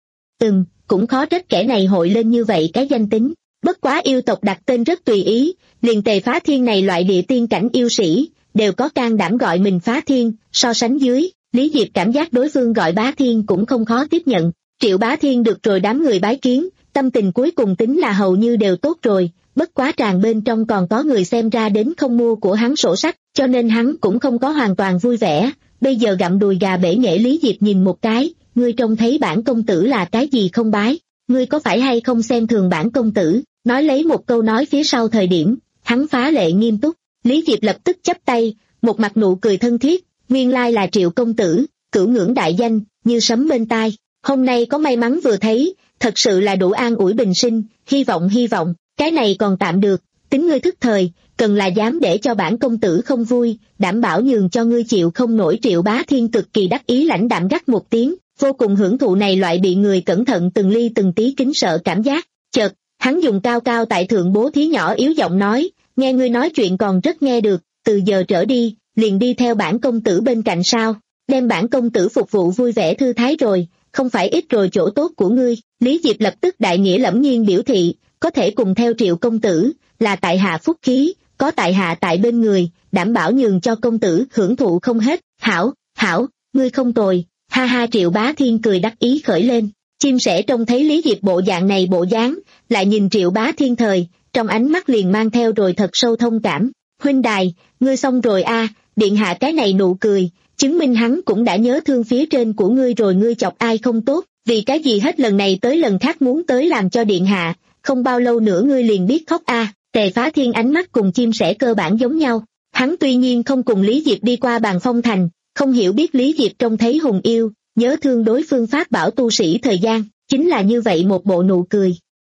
Speaker 2: Ừm, cũng khó trách kẻ này hội lên như vậy cái danh tính. Bất quá yêu tộc đặt tên rất tùy ý, liền Tề Phá Thiên này loại địa tiên cảnh yêu sĩ, đều có can đảm gọi mình Phá Thiên, so sánh dưới, Lý Diệp cảm giác đối phương gọi Bá Thiên cũng không khó tiếp nhận. Triệu Bá Thiên được rồi đám người bái kiến, tâm tình cuối cùng tính là hầu như đều tốt rồi, bất quá tràng bên trong còn có người xem ra đến không mua của hắn sổ sách, cho nên hắn cũng không có hoàn toàn vui vẻ. Bây giờ gặm đùi gà bể nghệ Lý Diệp nhìn một cái, ngươi trông thấy bản công tử là cái gì không bái, ngươi có phải hay không xem thường bản công tử, nói lấy một câu nói phía sau thời điểm, hắn phá lệ nghiêm túc, Lý Diệp lập tức chắp tay, một mặt nụ cười thân thiết, nguyên lai là Triệu công tử, cửu ngưỡng đại danh, như sấm bên tai, hôm nay có may mắn vừa thấy, thật sự là đủ an ủi bình sinh, hy vọng hy vọng, cái này còn tạm được, tính ngươi thức thời, cần là dám để cho bản công tử không vui, đảm bảo nhường cho ngươi chịu không nổi. Triệu Bá Thiên cực kỳ đắc ý lãnh đạm gắt một tiếng, vô cùng hưởng thụ này loại bị người cẩn thận từng ly từng tí kính sợ cảm giác. Chợt, hắn dùng cao cao tại thượng bố thí nhỏ yếu giọng nói, nghe ngươi nói chuyện còn rất nghe được, từ giờ trở đi, liền đi theo bản công tử bên cạnh sao, đem bản công tử phục vụ vui vẻ thư thái rồi, không phải ít rồi chỗ tốt của ngươi. Lý Diệp lập tức đại nghĩa lẫm nhiên biểu thị, có thể cùng theo Triệu công tử, là tại hạ phúc khí, có tại hạ tại bên người, đảm bảo nhường cho công tử hưởng thụ không hết. Hảo, hảo, ngươi không tồi, ha ha. Triệu Bá Thiên cười đắc ý khởi lên, chim sẻ trông thấy Lý Diệp bộ dạng này bộ dáng, lại nhìn Triệu Bá Thiên thời, trong ánh mắt liền mang theo rồi thật sâu thông cảm. Huynh đài, ngươi xong rồi a, điện hạ cái này nụ cười, chứng minh hắn cũng đã nhớ thương phía trên của ngươi rồi. Ngươi chọc ai không tốt, vì cái gì hết lần này tới lần khác muốn tới làm cho điện hạ, không bao lâu nữa ngươi liền biết khóc a. Tề Phá Thiên ánh mắt cùng chim sẻ cơ bản giống nhau, hắn tuy nhiên không cùng Lý Diệp đi qua Bàn Phong Thành, không hiểu biết Lý Diệp trông thấy hùng yêu, nhớ thương đối phương pháp bảo tu sĩ thời gian, chính là như vậy một bộ nụ cười.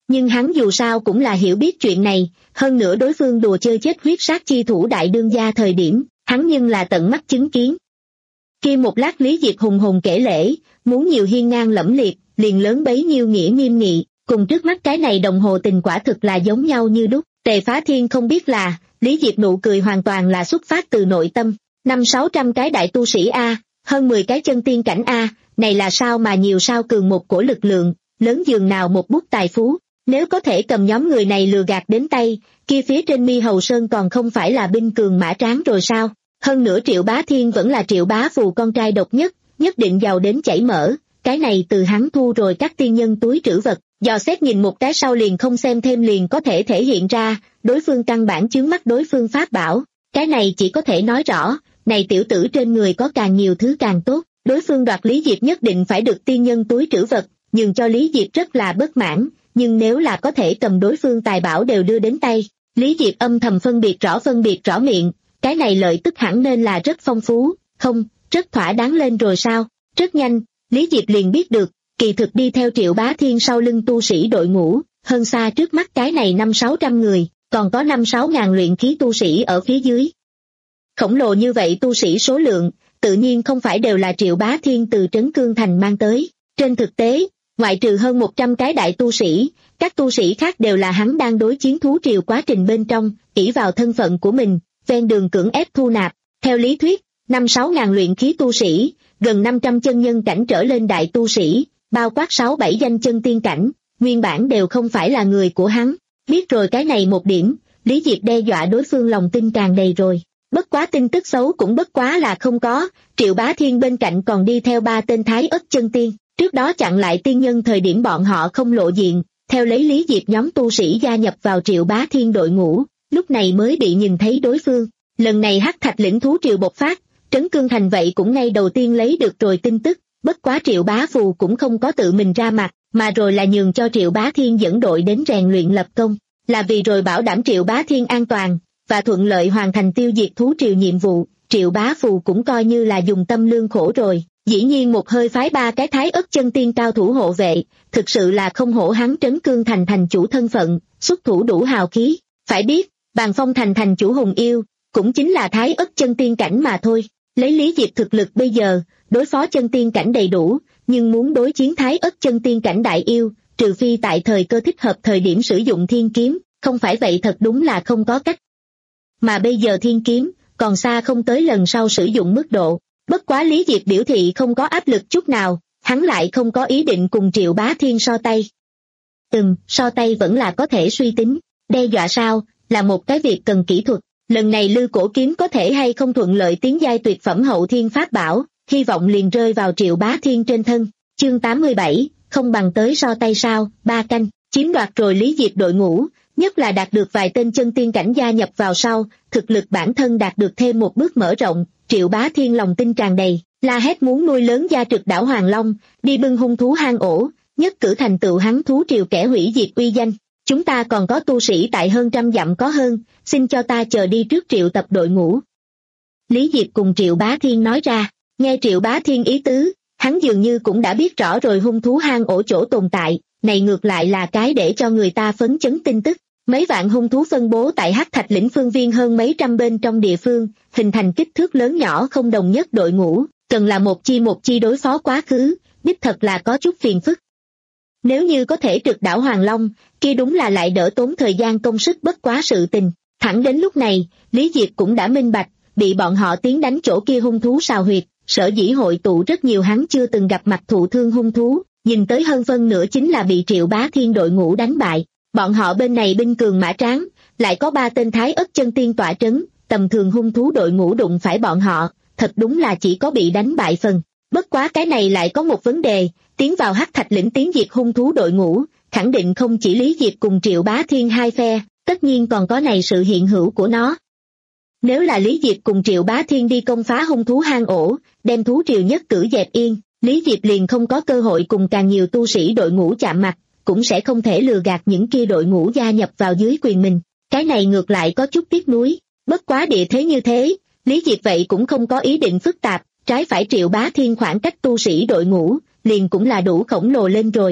Speaker 2: Nhưng hắn dù sao cũng là hiểu biết chuyện này, hơn nữa đối phương đùa chơi chết huyết sát chi thủ đại đương gia thời điểm, hắn nhưng là tận mắt chứng kiến. Kia một lát Lý Diệp hùng hùng kể lễ, muốn nhiều hiên ngang lẫm liệt, liền lớn bấy nhiêu nghĩa nghiêm nghị, cùng trước mắt cái này đồng hồ tình quả thực là giống nhau như đúc. Tề Phá Thiên không biết là, Lý Diệp nụ cười hoàn toàn là xuất phát từ nội tâm, năm sáu trăm cái đại tu sĩ A, hơn mười cái chân tiên cảnh A, này là sao mà nhiều sao cường một cổ lực lượng, lớn dường nào một bút tài phú, nếu có thể cầm nhóm người này lừa gạt đến tay, kia phía trên Mi Hầu Sơn còn không phải là binh cường mã tráng rồi sao, hơn nữa Triệu Bá Thiên vẫn là Triệu Bá Phù con trai độc nhất, nhất định giàu đến chảy mỡ, cái này từ hắn thu rồi các tiên nhân túi trữ vật, dò xét nhìn một cái sau liền không xem thêm liền có thể thể hiện ra, đối phương căn bản chướng mắt đối phương pháp bảo, cái này chỉ có thể nói rõ, này tiểu tử trên người có càng nhiều thứ càng tốt, đối phương đoạt Lý Diệp nhất định phải được tiên nhân túi trữ vật, nhưng cho Lý Diệp rất là bất mãn, nhưng nếu là có thể cầm đối phương tài bảo đều đưa đến tay, Lý Diệp âm thầm phân biệt rõ phân biệt rõ miệng, cái này lợi tức hẳn nên là rất phong phú, không, rất thỏa đáng lên rồi sao, rất nhanh, Lý Diệp liền biết được, kỳ thực đi theo Triệu Bá Thiên sau lưng tu sĩ đội ngũ, hơn xa trước mắt cái này năm sáu trăm người, còn có năm sáu ngàn luyện khí tu sĩ ở phía dưới. Khổng lồ như vậy tu sĩ số lượng, tự nhiên không phải đều là Triệu Bá Thiên từ Trấn Cương Thành mang tới. Trên thực tế, ngoại trừ hơn một trăm cái đại tu sĩ, các tu sĩ khác đều là hắn đang đối chiến thú triều quá trình bên trong, ỷ vào thân phận của mình, ven đường cưỡng ép thu nạp. Theo lý thuyết, năm sáu ngàn luyện khí tu sĩ, gần năm trăm chân nhân cảnh trở lên đại tu sĩ, bao quát sáu bảy danh chân tiên cảnh, nguyên bản đều không phải là người của hắn. Biết rồi cái này một điểm, Lý Diệp đe dọa đối phương lòng tin tràn đầy rồi. Bất quá tin tức xấu cũng bất quá là không có, Triệu Bá Thiên bên cạnh còn đi theo ba tên thái ất chân tiên, trước đó chặn lại tiên nhân thời điểm bọn họ không lộ diện, theo lấy Lý Diệp nhóm tu sĩ gia nhập vào Triệu Bá Thiên đội ngũ, lúc này mới bị nhìn thấy đối phương. Lần này hắc thạch lĩnh thú triều bộc phát, Trấn Cương Thành vậy cũng ngay đầu tiên lấy được rồi tin tức, bất quá Triệu Bá Phù cũng không có tự mình ra mặt, mà rồi là nhường cho Triệu Bá Thiên dẫn đội đến rèn luyện lập công, là vì rồi bảo đảm Triệu Bá Thiên an toàn, và thuận lợi hoàn thành tiêu diệt thú triều nhiệm vụ. Triệu Bá Phù cũng coi như là dùng tâm lương khổ rồi, dĩ nhiên một hơi phái ba cái thái ất chân tiên cao thủ hộ vệ, thực sự là không hổ hắn Trấn Cương Thành thành chủ thân phận, xuất thủ đủ hào khí. Phải biết, Bàn Phong Thành thành chủ hùng yêu, cũng chính là thái ất chân tiên cảnh mà thôi, lấy Lý Diệp thực lực bây giờ, đối phó chân tiên cảnh đầy đủ, nhưng muốn đối chiến thái ất chân tiên cảnh đại yêu, trừ phi tại thời cơ thích hợp thời điểm sử dụng thiên kiếm, không phải vậy thật đúng là không có cách. Mà bây giờ thiên kiếm, còn xa không tới lần sau sử dụng mức độ. Bất quá Lý Diệp biểu thị không có áp lực chút nào, hắn lại không có ý định cùng Triệu Bá Thiên so tay. Ừm, so tay vẫn là có thể suy tính, đe dọa sao, là một cái việc cần kỹ thuật. Lần này Lư Cổ Kiếm có thể hay không thuận lợi tiến giai tuyệt phẩm hậu thiên pháp bảo, hy vọng liền rơi vào Triệu Bá Thiên trên thân. Chương tám mươi bảy, không bằng tới so tay sao, ba canh, chiếm đoạt rồi Lý Diệp đội ngũ, nhất là đạt được vài tên chân tiên cảnh gia nhập vào sau, thực lực bản thân đạt được thêm một bước mở rộng, Triệu Bá Thiên lòng tin tràn đầy, la hét muốn nuôi lớn gia trực đảo Hoàng Long, đi bưng hung thú hang ổ, nhất cử thành tựu hắn thú triều kẻ hủy diệt uy danh. Chúng ta còn có tu sĩ tại hơn trăm dặm có hơn, xin cho ta chờ đi trước triệu tập đội ngũ. Lý Diệp cùng Triệu Bá Thiên nói ra, nghe Triệu Bá Thiên ý tứ, hắn dường như cũng đã biết rõ rồi hung thú hang ổ chỗ tồn tại, này ngược lại là cái để cho người ta phấn chấn tin tức. Mấy vạn hung thú phân bố tại hắc thạch lĩnh phương viên hơn mấy trăm bên trong địa phương, hình thành kích thước lớn nhỏ không đồng nhất đội ngũ, cần là một chi một chi đối phó quá khứ, đích thật là có chút phiền phức. Nếu như có thể trực đảo Hoàng Long, kia đúng là lại đỡ tốn thời gian công sức bất quá sự tình. Thẳng đến lúc này, Lý Diệp cũng đã minh bạch, bị bọn họ tiến đánh chỗ kia hung thú sào huyệt, sở dĩ hội tụ rất nhiều hắn chưa từng gặp mặt thụ thương hung thú, nhìn tới hơn phân nửa chính là bị Triệu Bá Thiên đội ngũ đánh bại. Bọn họ bên này binh cường mã tráng, lại có ba tên thái ất chân tiên tọa trấn, tầm thường hung thú đội ngũ đụng phải bọn họ, thật đúng là chỉ có bị đánh bại phần. Bất quá cái này lại có một vấn đề, tiến vào hắc thạch lĩnh tiến diệt hung thú đội ngũ, khẳng định không chỉ Lý Diệp cùng Triệu Bá Thiên hai phe, tất nhiên còn có này sự hiện hữu của nó. Nếu là Lý Diệp cùng Triệu Bá Thiên đi công phá hung thú hang ổ, đem thú triều nhất cử dẹp yên, Lý Diệp liền không có cơ hội cùng càng nhiều tu sĩ đội ngũ chạm mặt, cũng sẽ không thể lừa gạt những kia đội ngũ gia nhập vào dưới quyền mình. Cái này ngược lại có chút tiếc nuối, bất quá địa thế như thế, Lý Diệp vậy cũng không có ý định phức tạp, trái phải Triệu Bá Thiên khoảng cách tu sĩ đội ngũ, liền cũng là đủ khổng lồ lên rồi.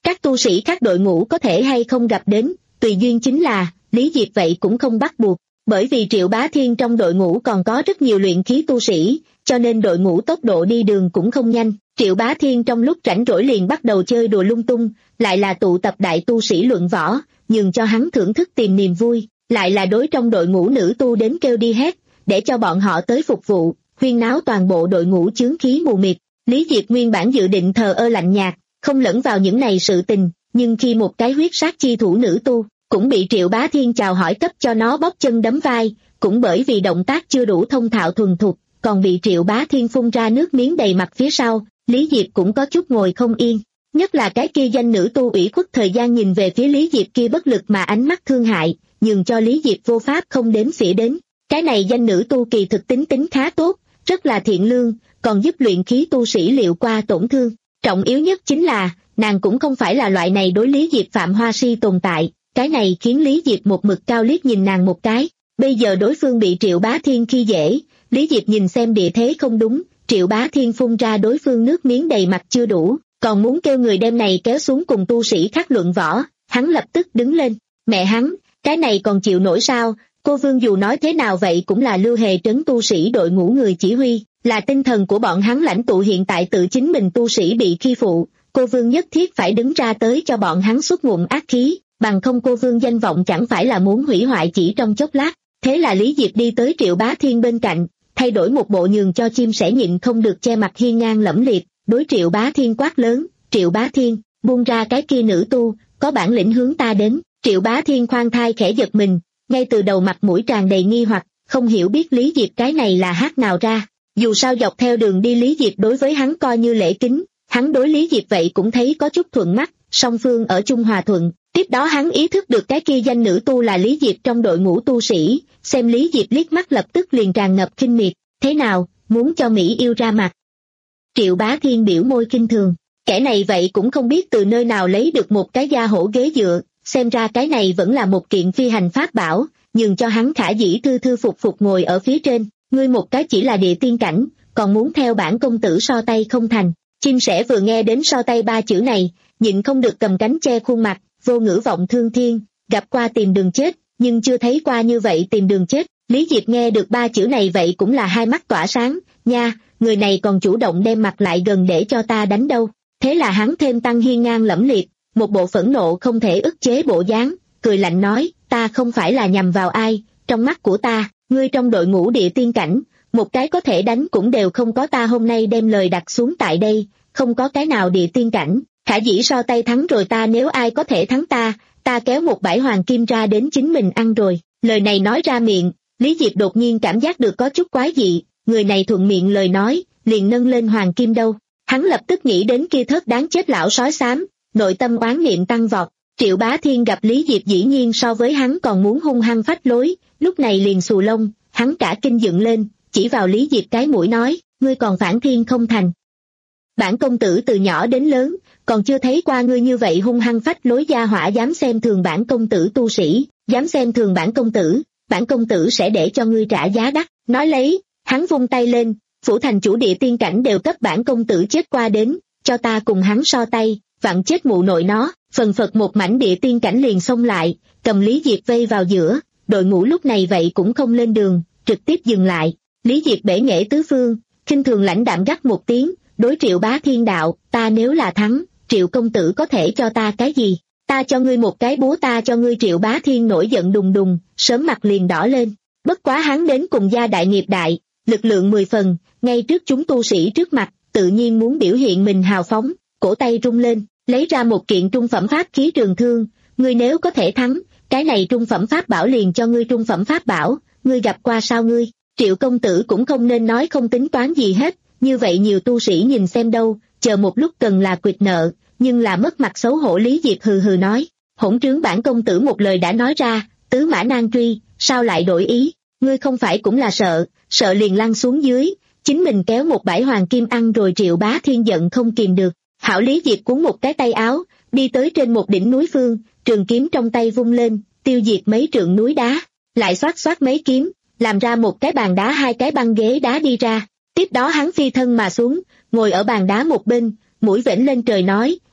Speaker 2: Các tu sĩ khác đội ngũ có thể hay không gặp đến, tùy duyên chính là, Lý Diệp vậy cũng không bắt buộc, bởi vì Triệu Bá Thiên trong đội ngũ còn có rất nhiều luyện khí tu sĩ, cho nên đội ngũ tốc độ đi đường cũng không nhanh. Triệu Bá Thiên trong lúc rảnh rỗi liền bắt đầu chơi đùa lung tung, lại là tụ tập đại tu sĩ luận võ, nhường cho hắn thưởng thức tìm niềm vui, lại là đối trong đội ngũ nữ tu đến kêu đi hét, để cho bọn họ tới phục vụ, huyên náo toàn bộ đội ngũ chướng khí mù mịt. Lý Diệp nguyên bản dự định thờ ơ lạnh nhạt, không lẫn vào những này sự tình, nhưng khi một cái huyết sát chi thủ nữ tu, cũng bị Triệu Bá Thiên chào hỏi cấp cho nó bóp chân đấm vai, cũng bởi vì động tác chưa đủ thông thạo thuần thục, còn bị Triệu Bá Thiên phun ra nước miếng đầy mặt phía sau, Lý Diệp cũng có chút ngồi không yên. Nhất là cái kia danh nữ tu ủy khuất thời gian nhìn về phía Lý Diệp kia bất lực mà ánh mắt thương hại, nhường cho Lý Diệp vô pháp không đếm xỉa đến. Cái này danh nữ tu kỳ thực tính tính khá tốt, rất là thiện lương, còn giúp luyện khí tu sĩ liệu qua tổn thương. Trọng yếu nhất chính là, nàng cũng không phải là loại này đối Lý Diệp phạm hoa si tồn tại, cái này khiến Lý Diệp một mực cao liếc nhìn nàng một cái. Bây giờ đối phương bị Triệu Bá Thiên khi dễ, Lý Diệp nhìn xem địa thế không đúng, Triệu Bá Thiên phun ra đối phương nước miếng đầy mặt chưa đủ, còn muốn kêu người đem này kéo xuống cùng tu sĩ khác luận võ, hắn lập tức đứng lên. Mẹ hắn, cái này còn chịu nổi sao? Cô Vương dù nói thế nào vậy cũng là Lưu Hề trấn tu sĩ đội ngũ người chỉ huy, là tinh thần của bọn hắn lãnh tụ, hiện tại tự chính mình tu sĩ bị khi phụ, cô Vương nhất thiết phải đứng ra tới cho bọn hắn xuất ngụm ác khí, bằng không cô Vương danh vọng chẳng phải là muốn hủy hoại chỉ trong chốc lát. Thế là Lý Diệp đi tới Triệu Bá Thiên bên cạnh, thay đổi một bộ nhường cho chim sẻ nhịn không được che mặt hiên ngang lẫm liệt, đối Triệu Bá Thiên quát lớn, Triệu Bá Thiên, buông ra cái kia nữ tu, có bản lĩnh hướng ta đến. Triệu Bá Thiên khoan thai khẽ giật mình, ngay từ đầu mặt mũi tràn đầy nghi hoặc, không hiểu biết Lý Diệp cái này là hát nào ra. Dù sao dọc theo đường đi Lý Diệp đối với hắn coi như lễ kính, hắn đối Lý Diệp vậy cũng thấy có chút thuận mắt, song phương ở chung hòa thuận. Tiếp đó hắn ý thức được cái kia danh nữ tu là Lý Diệp trong đội ngũ tu sĩ, xem Lý Diệp liếc mắt lập tức liền tràn ngập khinh miệt, thế nào, muốn cho Mỹ yêu ra mặt. Triệu Bá Thiên biểu môi kinh thường, kẻ này vậy cũng không biết từ nơi nào lấy được một cái da hổ ghế dựa, xem ra cái này vẫn là một kiện phi hành pháp bảo, nhường cho hắn khả dĩ thư thư phục phục ngồi ở phía trên, ngươi một cái chỉ là địa tiên cảnh, còn muốn theo bản công tử so tay không thành. Chim sẻ vừa nghe đến so tay ba chữ này, nhịn không được cầm cánh che khuôn mặt, vô ngữ vọng thương thiên, gặp qua tìm đường chết, nhưng chưa thấy qua như vậy tìm đường chết. Lý Diệp nghe được ba chữ này vậy cũng là hai mắt tỏa sáng, nha, người này còn chủ động đem mặt lại gần để cho ta đánh đâu. Thế là hắn thêm tăng hiên ngang lẫm liệt, một bộ phẫn nộ không thể ức chế bộ dáng, cười lạnh nói, ta không phải là nhằm vào ai, trong mắt của ta, ngươi trong đội ngũ địa tiên cảnh, một cái có thể đánh cũng đều không có, ta hôm nay đem lời đặt xuống tại đây, không có cái nào địa tiên cảnh, khả dĩ so tay thắng rồi ta, nếu ai có thể thắng ta, ta kéo một bãi hoàng kim ra đến chính mình ăn rồi. Lời này nói ra miệng, Lý Diệp đột nhiên cảm giác được có chút quái dị, người này thuận miệng lời nói, liền nâng lên hoàng kim đâu. Hắn lập tức nghĩ đến kia thớt đáng chết lão sói xám, nội tâm oán niệm tăng vọt. Triệu Bá Thiên gặp Lý Diệp dĩ nhiên so với hắn còn muốn hung hăng phách lối, lúc này liền xù lông, hắn cả kinh dựng lên, chỉ vào Lý Diệp cái mũi nói, ngươi còn phản thiên không thành. Bản công tử từ nhỏ đến lớn, còn chưa thấy qua ngươi như vậy hung hăng phách lối gia hỏa, dám xem thường bản công tử tu sĩ, dám xem thường bản công tử, bản công tử sẽ để cho ngươi trả giá đắt. Nói lấy, hắn vung tay lên, phủ thành chủ địa tiên cảnh đều cấp bản công tử chết qua đến, cho ta cùng hắn so tay, vặn chết mụ nội nó. Phần phật một mảnh địa tiên cảnh liền xông lại, cầm Lý Diệp vây vào giữa, đội ngũ lúc này vậy cũng không lên đường, trực tiếp dừng lại. Lý Diệp bể nghệ tứ phương, khinh thường lãnh đạm gắt một tiếng, đối Triệu Bá Thiên đạo, ta nếu là thắng, Triệu công tử có thể cho ta cái gì? Ta cho ngươi một cái búa, ta cho ngươi. Triệu Bá Thiên nổi giận đùng đùng, sớm mặt liền đỏ lên. Bất quá hắn đến cùng gia đại nghiệp đại, lực lượng mười phần, ngay trước chúng tu sĩ trước mặt, tự nhiên muốn biểu hiện mình hào phóng, cổ tay rung lên, lấy ra một kiện trung phẩm pháp khí trường thương, ngươi nếu có thể thắng, cái này trung phẩm pháp bảo liền cho ngươi. Trung phẩm pháp bảo, ngươi gặp qua sao ngươi? Triệu công tử cũng không nên nói không tính toán gì hết, như vậy nhiều tu sĩ nhìn xem đâu, chờ một lúc cần là quỵt nợ, nhưng là mất mặt xấu hổ. Lý Diệp hừ hừ nói, hỗn trướng, bản công tử một lời đã nói ra, tứ mã nan truy, sao lại đổi ý? Ngươi không phải cũng là sợ, sợ liền lăn xuống dưới, chính mình kéo một bãi hoàng kim ăn rồi. Triệu Bá Thiên giận không kìm được. Hảo, Lý Diệp cuốn một cái tay áo, đi tới trên một đỉnh núi phương, trường kiếm trong tay vung lên, tiêu diệt mấy trượng núi đá, lại xoát xoát mấy kiếm, làm ra một cái bàn đá hai cái băng ghế đá đi ra. Tiếp đó hắn phi thân mà xuống, ngồi ở bàn đá một bên, mũi vểnh lên trời nói,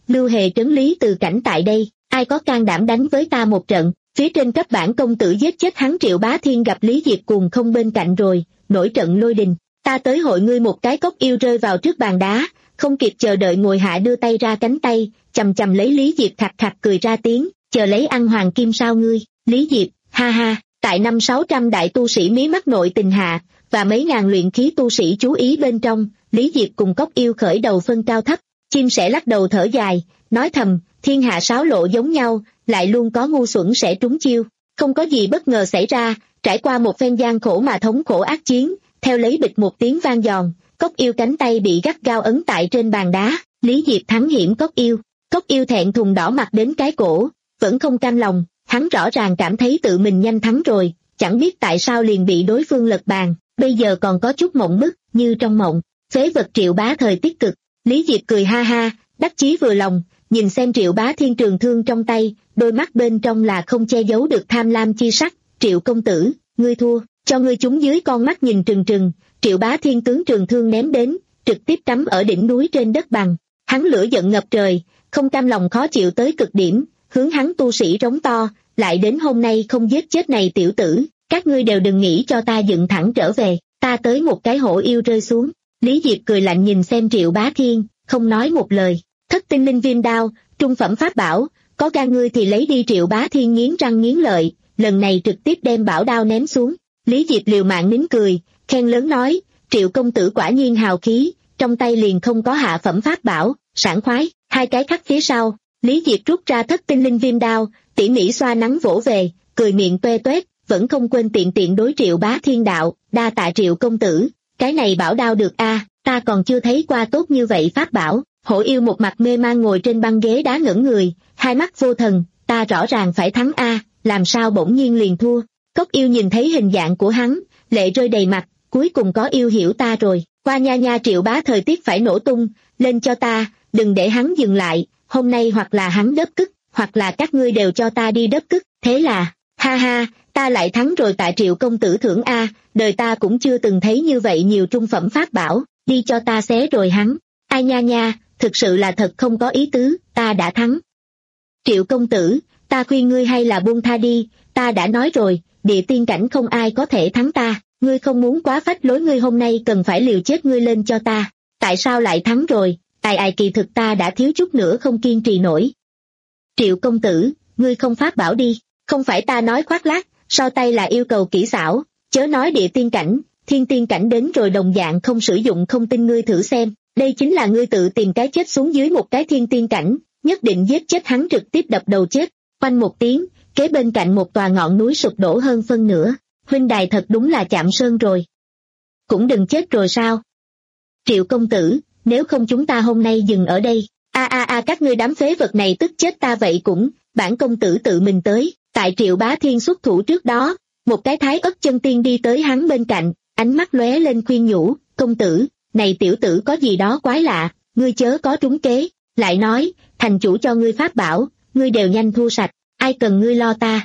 Speaker 2: lưu hề trấn Lý Từ Cảnh tại đây, ai có can đảm đánh với ta một trận. Phía trên cấp bản công tử giết chết hắn Triệu Bá Thiên gặp Lý Diệp Cuồng không bên cạnh rồi, nổi trận lôi đình. Ta tới hội ngươi một cái cốc yêu rơi vào trước bàn đá, không kịp chờ đợi ngồi hạ đưa tay ra cánh tay, chầm chầm lấy Lý Diệp khạc khạc cười ra tiếng, chờ lấy ăn hoàng kim sao ngươi, Lý Diệp, ha ha, tại năm sáu trăm đại tu sĩ mí mắt nội tình hạ, và mấy ngàn luyện khí tu sĩ chú ý bên trong, Lý Diệp cùng cốc yêu khởi đầu phân cao thấp, chim sẻ lắc đầu thở dài, nói thầm, thiên hạ sáo lộ giống nhau, lại luôn có ngu xuẩn sẽ trúng chiêu, không có gì bất ngờ xảy ra, trải qua một phen gian khổ mà thống khổ ác chiến, theo lấy bịch một tiếng vang giòn, cốc yêu cánh tay bị gắt gao ấn tại trên bàn đá, Lý Diệp thắng hiểm cốc yêu, cốc yêu thẹn thùng đỏ mặt đến cái cổ, vẫn không cam lòng, hắn rõ ràng cảm thấy tự mình nhanh thắng rồi, chẳng biết tại sao liền bị đối phương lật bàn, bây giờ còn có chút mộng bức, như trong mộng, phế vật Triệu Bá thời tiết cực, Lý Diệp cười ha ha, đắc chí vừa lòng, nhìn xem Triệu Bá Thiên trường thương trong tay, đôi mắt bên trong là không che giấu được tham lam chi sắc, Triệu công tử, ngươi thua, cho ngươi chúng dưới con mắt nhìn trừng trừng, Triệu Bá Thiên tướng trường thương ném đến, trực tiếp cắm ở đỉnh núi trên đất bằng, hắn lửa giận ngập trời, không cam lòng khó chịu tới cực điểm, hướng hắn tu sĩ rống to, lại đến hôm nay không giết chết này tiểu tử, các ngươi đều đừng nghĩ cho ta dựng thẳng trở về, ta tới một cái hổ yêu rơi xuống, Lý Diệp cười lạnh nhìn xem Triệu Bá Thiên, không nói một lời, thất tinh linh viêm đao, trung phẩm pháp bảo, có gan ngươi thì lấy đi. Triệu Bá Thiên nghiến răng nghiến lợi, lần này trực tiếp đem bảo đao ném xuống, Lý Diệp liều mạng nín cười, khen lớn nói, Triệu công tử quả nhiên hào khí, trong tay liền không có hạ phẩm pháp bảo, sảng khoái, hai cái khắc phía sau, Lý Diệp rút ra thất tinh linh viêm đao, tỉ mỉ xoa nắng vỗ về, cười miệng toe toét, vẫn không quên tiện tiện đối Triệu Bá Thiên đạo, đa tạ Triệu công tử, cái này bảo đao được a, à, ta còn chưa thấy qua tốt như vậy pháp bảo. Hổ yêu một mặt mê man ngồi trên băng ghế đá ngẩn người, hai mắt vô thần, ta rõ ràng phải thắng a, à, làm sao bỗng nhiên liền thua. Cốc yêu nhìn thấy hình dạng của hắn, lệ rơi đầy mặt, cuối cùng có yêu hiểu ta rồi, qua nha nha. Triệu Bá thời tiết phải nổ tung, lên cho ta, đừng để hắn dừng lại, hôm nay hoặc là hắn đớp cức, hoặc là các ngươi đều cho ta đi đớp cức, thế là, ha ha, ta lại thắng rồi. Tại Triệu công tử thưởng a, đời ta cũng chưa từng thấy như vậy nhiều trung phẩm pháp bảo, đi cho ta xé rồi hắn, ai nha nha, thực sự là thật không có ý tứ, ta đã thắng. Triệu công tử, ta khuyên ngươi hay là buông tha đi, ta đã nói rồi, địa tiên cảnh không ai có thể thắng ta, ngươi không muốn quá phách lối, ngươi hôm nay cần phải liều chết ngươi lên cho ta, tại sao lại thắng rồi, ai ai kỳ thực ta đã thiếu chút nữa không kiên trì nổi. Triệu công tử, ngươi không pháp bảo đi, không phải ta nói khoác lác, sau tay là yêu cầu kỹ xảo, chớ nói địa tiên cảnh, thiên tiên cảnh đến rồi đồng dạng không sử dụng, không tin ngươi thử xem. Đây chính là ngươi tự tìm cái chết xuống dưới một cái thiên tiên cảnh, nhất định giết chết hắn, trực tiếp đập đầu chết. Quanh một tiếng, kế bên cạnh một tòa ngọn núi sụp đổ hơn phân nửa, huynh đài thật đúng là chạm sơn rồi. Cũng đừng chết rồi sao? Triệu công tử, nếu không chúng ta hôm nay dừng ở đây, a a a các ngươi đám phế vật này tức chết ta vậy cũng, bản công tử tự mình tới. Tại Triệu Bá Thiên xuất thủ trước đó, một cái thái ất chân tiên đi tới hắn bên cạnh, ánh mắt lóe lên khuyên nhủ, công tử, này tiểu tử có gì đó quái lạ, ngươi chớ có trúng kế, lại nói, thành chủ cho ngươi pháp bảo, ngươi đều nhanh thua sạch, ai cần ngươi lo ta.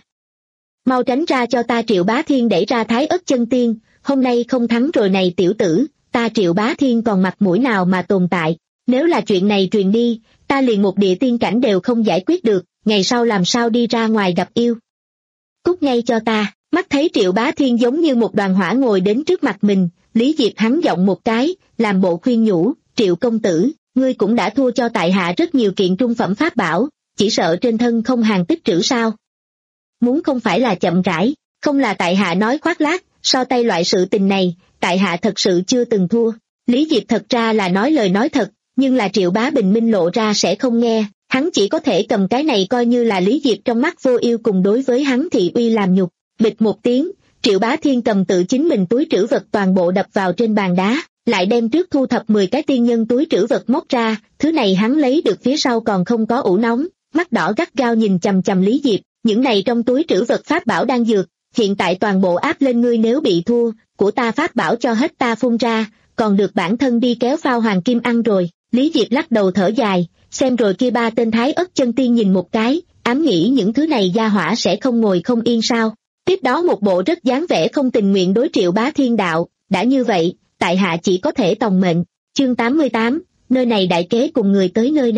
Speaker 2: Mau tránh ra cho ta. Triệu Bá Thiên đẩy ra thái ất chân tiên, hôm nay không thắng rồi này tiểu tử, ta Triệu Bá Thiên còn mặt mũi nào mà tồn tại, nếu là chuyện này truyền đi, ta liền một địa tiên cảnh đều không giải quyết được, ngày sau làm sao đi ra ngoài gặp yêu. Cút ngay cho ta. Mắt thấy Triệu Bá Thiên giống như một đoàn hỏa ngồi đến trước mặt mình, Lý Diệp hắn giọng một cái, làm bộ khuyên nhủ, Triệu công tử, ngươi cũng đã thua cho tại hạ rất nhiều kiện trung phẩm pháp bảo, chỉ sợ trên thân không hàng tích trữ sao. Muốn không phải là chậm rãi, không là tại hạ nói khoác lác, so tay loại sự tình này, tại hạ thật sự chưa từng thua. Lý Diệp thật ra là nói lời nói thật, nhưng là Triệu Bá Bình minh lộ ra sẽ không nghe, hắn chỉ có thể cầm cái này coi như là Lý Diệp trong mắt vô yêu cùng đối với hắn thị uy làm nhục. Bịch một tiếng, Triệu Bá Thiên cầm tự chính mình túi trữ vật toàn bộ đập vào trên bàn đá, lại đem trước thu thập mười cái tiên nhân túi trữ vật móc ra, thứ này hắn lấy được phía sau còn không có ủ nóng, mắt đỏ gắt gao nhìn chằm chằm Lý Diệp, những này trong túi trữ vật pháp bảo đang dược, hiện tại toàn bộ áp lên ngươi, nếu bị thua, của ta pháp bảo cho hết ta phun ra, còn được bản thân đi kéo phao hoàng kim ăn rồi. Lý Diệp lắc đầu thở dài, xem rồi kia ba tên thái ất chân tiên nhìn một cái, ám nghĩ những thứ này gia hỏa sẽ không ngồi không yên sao. Tiếp đó một bộ rất dáng vẻ không tình nguyện đối Triệu Bá Thiên đạo, đã như vậy, tại hạ chỉ có thể tòng mệnh. Chương tám mươi tám, nơi này đại kế cùng người tới nơi này,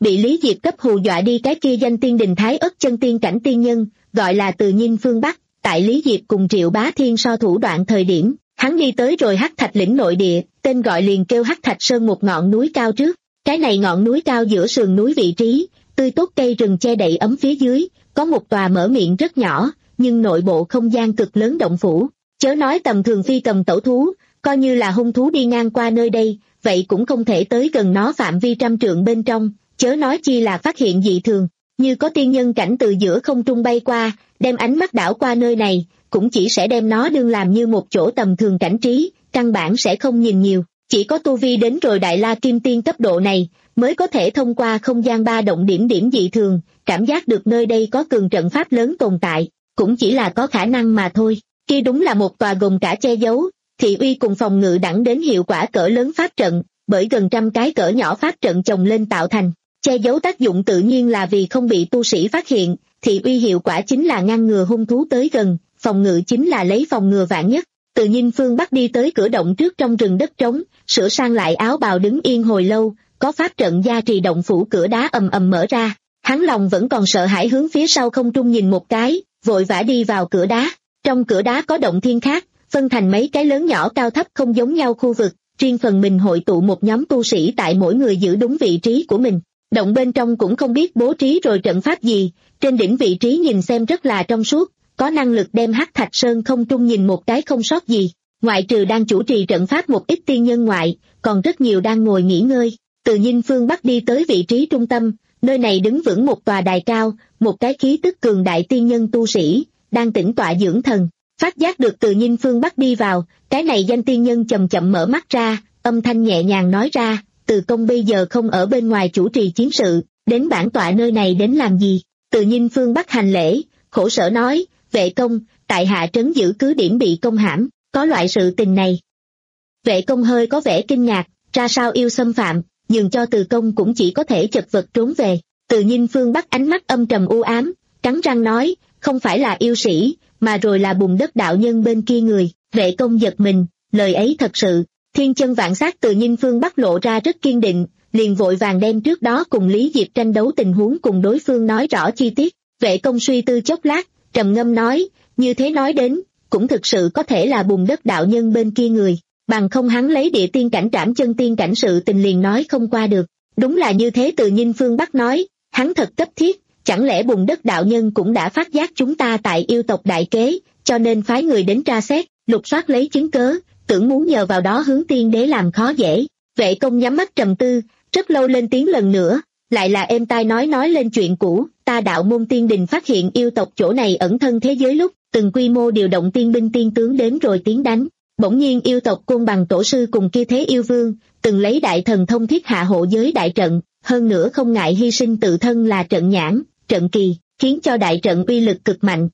Speaker 2: bị Lý Diệp cấp hù dọa đi cái kia danh tiên đình thái ất chân tiên cảnh tiên nhân, gọi là Từ Nhiên phương Bắc. Tại Lý Diệp cùng Triệu Bá Thiên so thủ đoạn thời điểm, hắn đi tới rồi Hắc Thạch lĩnh nội địa, tên gọi liền kêu Hắc Thạch Sơn, một ngọn núi cao trước. Cái này ngọn núi cao giữa sườn núi vị trí, tươi tốt cây rừng che đậy ấm phía dưới, có một tòa mở miệng rất nhỏ, nhưng nội bộ không gian cực lớn động phủ. Chớ nói tầm thường phi cầm tẩu thú, coi như là hung thú đi ngang qua nơi đây, vậy cũng không thể tới gần nó phạm vi trăm trượng bên trong, chớ nói chi là phát hiện dị thường. Như có tiên nhân cảnh từ giữa không trung bay qua, đem ánh mắt đảo qua nơi này, cũng chỉ sẽ đem nó đương làm như một chỗ tầm thường cảnh trí, căn bản sẽ không nhìn nhiều. Chỉ có tu vi đến rồi Đại La Kim Tiên cấp độ này, mới có thể thông qua không gian ba động điểm điểm dị thường, cảm giác được nơi đây có cường trận pháp lớn tồn tại, cũng chỉ là có khả năng mà thôi. Kia đúng là một tòa gồm cả che giấu, thị uy cùng phòng ngự đẳng đến hiệu quả cỡ lớn pháp trận, bởi gần trăm cái cỡ nhỏ pháp trận chồng lên tạo thành. Che giấu tác dụng tự nhiên là vì không bị tu sĩ phát hiện, thị uy hiệu quả chính là ngăn ngừa hung thú tới gần, phòng ngự chính là lấy phòng ngừa vạn nhất. Từ Nhiên phương Bắc đi tới cửa động trước trong rừng đất trống, sửa sang lại áo bào đứng yên hồi lâu, có pháp trận gia trì động phủ cửa đá ầm ầm mở ra. Hắn lòng vẫn còn sợ hãi hướng phía sau không trung nhìn một cái, vội vã đi vào cửa đá. Trong cửa đá có động thiên khác, phân thành mấy cái lớn nhỏ cao thấp không giống nhau khu vực, riêng phần mình hội tụ một nhóm tu sĩ tại mỗi người giữ đúng vị trí của mình. Động bên trong cũng không biết bố trí rồi trận pháp gì, trên đỉnh vị trí nhìn xem rất là trong suốt, có năng lực đem Hắc Thạch Sơn không trung nhìn một cái không sót gì. Ngoại trừ đang chủ trì trận pháp một ít tiên nhân ngoại, còn rất nhiều đang ngồi nghỉ ngơi. Từ Nhiên phương Bắc đi tới vị trí trung tâm, nơi này đứng vững một tòa đài cao, một cái khí tức cường đại tiên nhân tu sĩ, đang tĩnh tọa dưỡng thần. Phát giác được Từ Nhiên phương Bắc đi vào, cái này danh tiên nhân chậm chậm mở mắt ra, âm thanh nhẹ nhàng nói ra, Từ công bây giờ không ở bên ngoài chủ trì chiến sự, đến bản tọa nơi này đến làm gì? Từ Nhiên phương Bắc hành lễ, khổ sở nói, vệ công, tại hạ trấn giữ cứ điểm bị công hãm, có loại sự tình này. Vệ công hơi có vẻ kinh ngạc, ra sao yêu xâm phạm, nhường cho Từ công cũng chỉ có thể chật vật trốn về. Từ Nhiên phương Bắc ánh mắt âm trầm u ám, cắn răng nói, không phải là yêu sĩ, mà rồi là bùn đất đạo nhân bên kia người. Vệ công giật mình, lời ấy thật sự. Thiên chân vạn sát Từ Nhiên phương Bắc lộ ra rất kiên định, liền vội vàng đem trước đó cùng Lý Diệp tranh đấu tình huống cùng đối phương nói rõ chi tiết. Vệ công suy tư chốc lát, trầm ngâm nói, như thế nói đến, cũng thực sự có thể là bùn đất đạo nhân bên kia người, bằng không hắn lấy địa tiên cảnh trảm chân tiên cảnh sự tình liền nói không qua được. Đúng là như thế. Từ Nhiên phương Bắc nói, hắn thật cấp thiết, chẳng lẽ bùn đất đạo nhân cũng đã phát giác chúng ta tại yêu tộc đại kế, cho nên phái người đến tra xét, lục soát lấy chứng cớ, tưởng muốn nhờ vào đó hướng tiên đế làm khó dễ. Vệ công nhắm mắt trầm tư, rất lâu lên tiếng lần nữa, lại là êm tai nói nói lên chuyện cũ. Ta đạo môn tiên đình phát hiện yêu tộc chỗ này ẩn thân thế giới lúc, từng quy mô điều động tiên binh tiên tướng đến rồi tiến đánh. Bỗng nhiên yêu tộc Côn Bằng tổ sư cùng kia thế yêu vương, từng lấy đại thần thông thiết hạ hộ giới đại trận, hơn nữa không ngại hy sinh tự thân là trận nhãn, trận kỳ, khiến cho đại trận uy lực cực mạnh.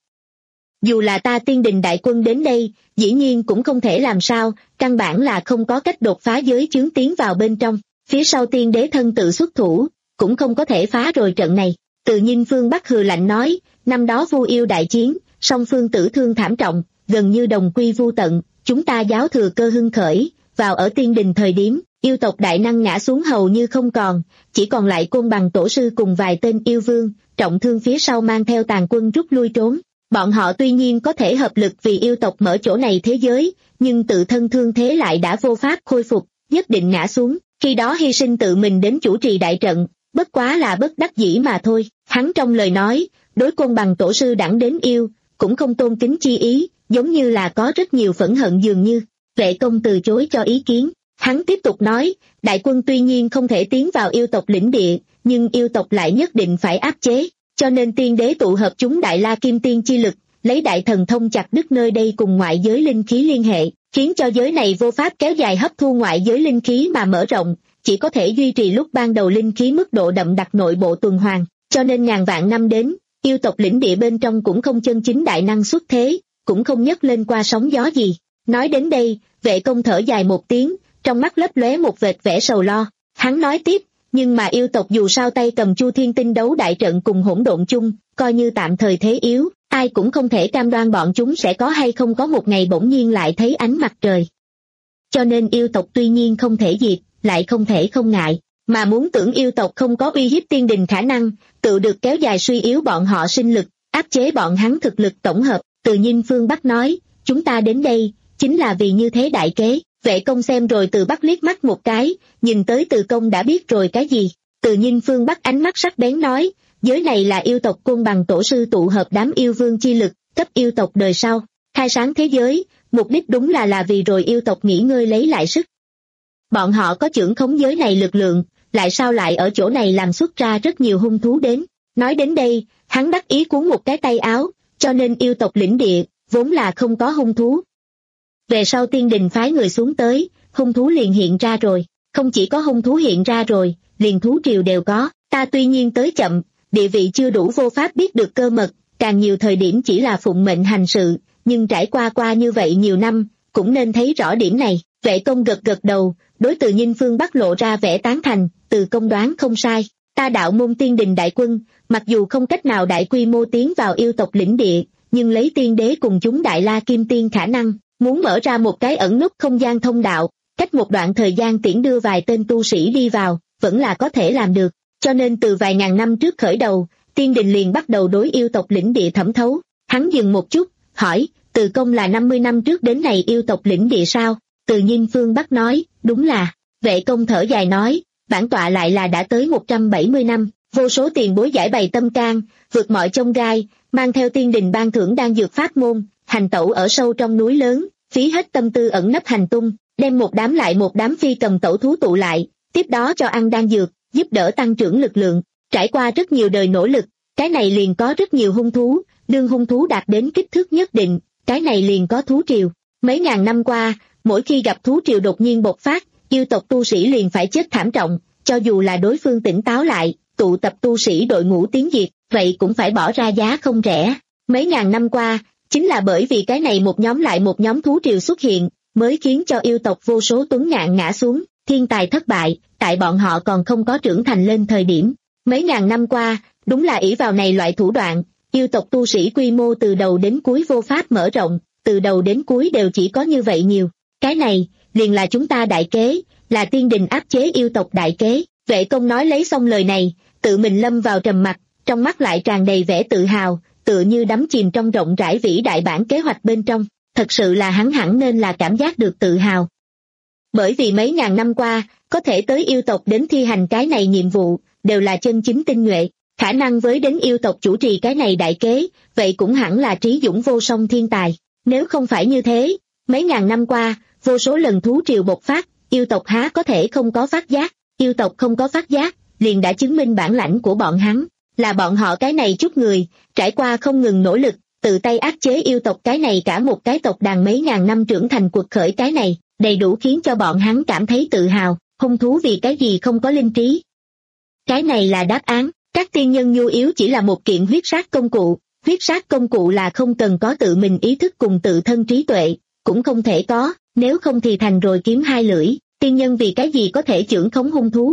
Speaker 2: Dù là ta tiên đình đại quân đến đây, dĩ nhiên cũng không thể làm sao, căn bản là không có cách đột phá giới chướng tiến vào bên trong. Phía sau tiên đế thân tự xuất thủ, cũng không có thể phá rồi trận này. Từ Nhiên phương Bắc hừ lạnh nói, năm đó Vu yêu đại chiến, song phương tử thương thảm trọng, gần như đồng quy vu tận, chúng ta giáo thừa cơ hưng khởi, vào ở tiên đình thời điểm, yêu tộc đại năng ngã xuống hầu như không còn, chỉ còn lại Côn Bằng tổ sư cùng vài tên yêu vương, trọng thương phía sau mang theo tàn quân rút lui trốn. Bọn họ tuy nhiên có thể hợp lực vì yêu tộc mở chỗ này thế giới, nhưng tự thân thương thế lại đã vô pháp khôi phục, nhất định ngã xuống, khi đó hy sinh tự mình đến chủ trì đại trận, bất quá là bất đắc dĩ mà thôi. Hắn trong lời nói, đối Côn Bằng tổ sư đẳng đến yêu, cũng không tôn kính chi ý, giống như là có rất nhiều phẫn hận dường như. Vệ công từ chối cho ý kiến, hắn tiếp tục nói, đại quân tuy nhiên không thể tiến vào yêu tộc lĩnh địa, nhưng yêu tộc lại nhất định phải áp chế, cho nên tiên đế tụ hợp chúng Đại La Kim Tiên chi lực, lấy đại thần thông chặt đứt nơi đây cùng ngoại giới linh khí liên hệ, khiến cho giới này vô pháp kéo dài hấp thu ngoại giới linh khí mà mở rộng, chỉ có thể duy trì lúc ban đầu linh khí mức độ đậm đặc nội bộ tuần hoàn, cho nên ngàn vạn năm đến, yêu tộc lĩnh địa bên trong cũng không chân chính đại năng xuất thế, cũng không nhấc lên qua sóng gió gì. Nói đến đây, vệ công thở dài một tiếng, trong mắt lấp lóe một vệt vẻ sầu lo. Hắn nói tiếp, nhưng mà yêu tộc dù sao tay cầm Chu Thiên Tinh đấu đại trận cùng hỗn độn chung, coi như tạm thời thế yếu, ai cũng không thể cam đoan bọn chúng sẽ có hay không có một ngày bỗng nhiên lại thấy ánh mặt trời. Cho nên yêu tộc tuy nhiên không thể diệt, lại không thể không ngại, mà muốn tưởng yêu tộc không có uy hiếp tiên đình khả năng, tự được kéo dài suy yếu bọn họ sinh lực, áp chế bọn hắn thực lực tổng hợp. Từ Nhiên phương Bắc nói, chúng ta đến đây, chính là vì như thế đại kế. Vệ Công xem rồi Từ Bắc liếc mắt một cái, nhìn tới Từ Công đã biết rồi cái gì. Từ Nhiên phương Bắc ánh mắt sắc bén nói, giới này là yêu tộc côn bằng tổ sư tụ hợp đám yêu vương chi lực, cấp yêu tộc đời sau, khai sáng thế giới, mục đích đúng là là vì rồi yêu tộc nghỉ ngơi lấy lại sức. Bọn họ có trưởng khống giới này lực lượng, lại sao lại ở chỗ này làm xuất ra rất nhiều hung thú đến. Nói đến đây, hắn đắc ý cuốn một cái tay áo, cho nên yêu tộc lĩnh địa, vốn là không có hung thú. Về sau tiên đình phái người xuống tới, hung thú liền hiện ra rồi, không chỉ có hung thú hiện ra rồi, liền thú triều đều có. Ta tuy nhiên tới chậm, địa vị chưa đủ vô pháp biết được cơ mật, càng nhiều thời điểm chỉ là phụng mệnh hành sự, nhưng trải qua qua như vậy nhiều năm, cũng nên thấy rõ điểm này. Vệ Công gật gật đầu, đối Từ Nhiên phương Bắc lộ ra vẻ tán thành. Từ Công đoán không sai, ta đạo môn tiên đình đại quân, mặc dù không cách nào đại quy mô tiến vào yêu tộc lĩnh địa, nhưng lấy tiên đế cùng chúng đại la kim tiên khả năng, muốn mở ra một cái ẩn nút không gian thông đạo, cách một đoạn thời gian tiễn đưa vài tên tu sĩ đi vào, vẫn là có thể làm được. Cho nên từ vài ngàn năm trước khởi đầu, tiên đình liền bắt đầu đối yêu tộc lĩnh địa thẩm thấu. Hắn dừng một chút, hỏi, Từ Công là năm mươi năm trước đến này yêu tộc lĩnh địa sao? Từ Nhiên phương Bắc nói, đúng là. Vệ Công thở dài nói, bản tọa lại là đã tới một trăm bảy mươi năm, vô số tiền bối giải bày tâm can, vượt mọi chông gai, mang theo tiên đình ban thưởng đan dược pháp môn, hành tẩu ở sâu trong núi lớn, phí hết tâm tư ẩn nấp hành tung, đem một đám lại một đám phi cầm tẩu thú tụ lại, tiếp đó cho ăn đan dược, giúp đỡ tăng trưởng lực lượng. Trải qua rất nhiều đời nỗ lực, cái này liền có rất nhiều hung thú, đương hung thú đạt đến kích thước nhất định, cái này liền có thú triều. Mấy ngàn năm qua, mỗi khi gặp thú triều đột nhiên bộc phát, yêu tộc tu sĩ liền phải chết thảm trọng, cho dù là đối phương tỉnh táo lại, tụ tập tu sĩ đội ngũ tiến diệt, vậy cũng phải bỏ ra giá không rẻ. Mấy ngàn năm qua, chính là bởi vì cái này một nhóm lại một nhóm thú triều xuất hiện, mới khiến cho yêu tộc vô số tuấn ngạn ngã xuống, thiên tài thất bại, tại bọn họ còn không có trưởng thành lên thời điểm. Mấy ngàn năm qua, đúng là ỷ vào này loại thủ đoạn, yêu tộc tu sĩ quy mô từ đầu đến cuối vô pháp mở rộng, từ đầu đến cuối đều chỉ có như vậy nhiều. Cái này, liền là chúng ta đại kế, là tiên đình áp chế yêu tộc đại kế. Vệ Công nói lấy xong lời này, tự mình lâm vào trầm mặc, trong mắt lại tràn đầy vẻ tự hào, tựa như đắm chìm trong rộng rãi vĩ đại bản kế hoạch bên trong. Thật sự là hắn hẳn nên là cảm giác được tự hào. Bởi vì mấy ngàn năm qua, có thể tới yêu tộc đến thi hành cái này nhiệm vụ, đều là chân chính tinh nhuệ, khả năng với đến yêu tộc chủ trì cái này đại kế, vậy cũng hẳn là trí dũng vô song thiên tài. Nếu không phải như thế, mấy ngàn năm qua, vô số lần thú triều bộc phát, yêu tộc há có thể không có phát giác. Yêu tộc không có phát giác, liền đã chứng minh bản lãnh của bọn hắn, là bọn họ cái này chút người, trải qua không ngừng nỗ lực, tự tay áp chế yêu tộc cái này cả một cái tộc đàn mấy ngàn năm trưởng thành cuộc khởi cái này, đầy đủ khiến cho bọn hắn cảm thấy tự hào. Hung thú vì cái gì không có linh trí? Cái này là đáp án. Các tiên nhân nhu yếu chỉ là một kiện huyết sát công cụ, huyết sát công cụ là không cần có tự mình ý thức cùng tự thân trí tuệ, cũng không thể có, nếu không thì thành rồi kiếm hai lưỡi. Tiên nhân vì cái gì có thể trưởng khống hung thú?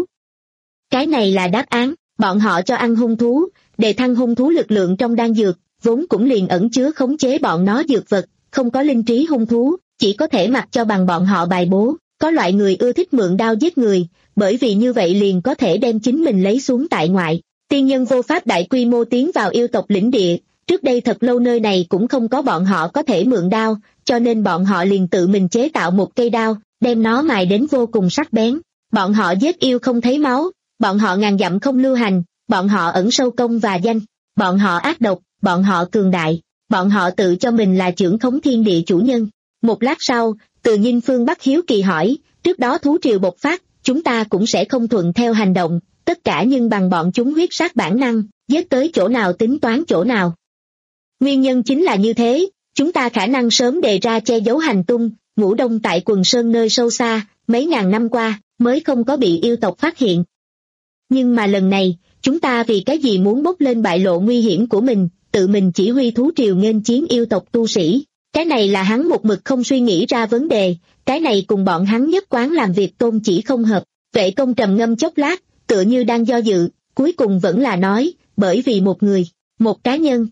Speaker 2: Cái này là đáp án. Bọn họ cho ăn hung thú, để thăng hung thú lực lượng trong đan dược, vốn cũng liền ẩn chứa khống chế bọn nó dược vật. Không có linh trí hung thú, chỉ có thể mặc cho bằng bọn họ bài bố. Có loại người ưa thích mượn đao giết người, bởi vì như vậy liền có thể đem chính mình lấy xuống tại ngoại. Tiên nhân vô pháp đại quy mô tiến vào yêu tộc lĩnh địa, trước đây thật lâu nơi này cũng không có bọn họ có thể mượn đao, cho nên bọn họ liền tự mình chế tạo một cây đao, đem nó mài đến vô cùng sắc bén. Bọn họ giết yêu không thấy máu, bọn họ ngàn dặm không lưu hành, bọn họ ẩn sâu công và danh, bọn họ ác độc, bọn họ cường đại, bọn họ tự cho mình là trưởng khống thiên địa chủ nhân. Một lát sau, Từ Nhiên phương Bắc hiếu kỳ hỏi, trước đó thú triều bộc phát, chúng ta cũng sẽ không thuận theo hành động, tất cả nhưng bằng bọn chúng huyết sát bản năng, giết tới chỗ nào tính toán chỗ nào. Nguyên nhân chính là như thế, chúng ta khả năng sớm đề ra che giấu hành tung, ngủ đông tại quần sơn nơi sâu xa, mấy ngàn năm qua, mới không có bị yêu tộc phát hiện. Nhưng mà lần này, chúng ta vì cái gì muốn bốc lên bại lộ nguy hiểm của mình, tự mình chỉ huy thú triều nghênh chiến yêu tộc tu sĩ. Cái này là hắn một mực không suy nghĩ ra vấn đề, cái này cùng bọn hắn nhất quán làm việc tôn chỉ không hợp. Vệ Công trầm ngâm chốc lát, tựa như đang do dự, cuối cùng vẫn là nói, bởi vì một người, một cá nhân.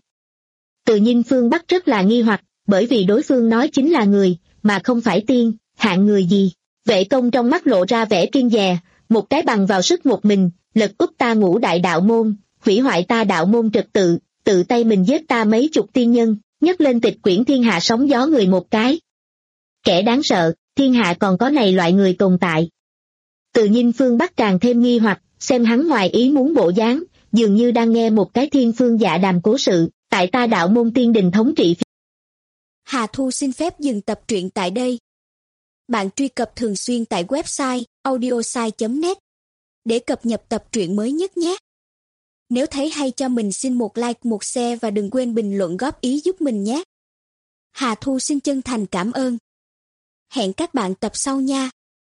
Speaker 2: Từ Nhiên phương Bắc rất là nghi hoặc, bởi vì đối phương nói chính là người, mà không phải tiên, hạng người gì. Vệ Công trong mắt lộ ra vẻ kiêng dè, một cái bằng vào sức một mình, lật úp ta ngũ đại đạo môn, hủy hoại ta đạo môn trật tự, tự tay mình giết ta mấy chục tiên nhân, nhấc lên tịch quyển thiên hạ sóng gió người một cái. Kẻ đáng sợ, thiên hạ còn có này loại người tồn tại. Từ Ninh phương Bắc càng thêm nghi hoặc, xem hắn ngoài ý muốn bộ dáng, dường như đang nghe một cái thiên phương dạ đàm cố sự, tại ta đạo môn tiên đình thống trị.
Speaker 3: Hà Thu xin phép dừng tập truyện tại đây. Bạn truy cập thường xuyên tại website audiosai chấm net để cập nhật tập truyện mới nhất nhé. Nếu thấy hay cho mình xin một like, một share và đừng quên bình luận góp ý giúp mình nhé. Hà Thu xin chân thành cảm ơn. Hẹn các bạn tập sau nha.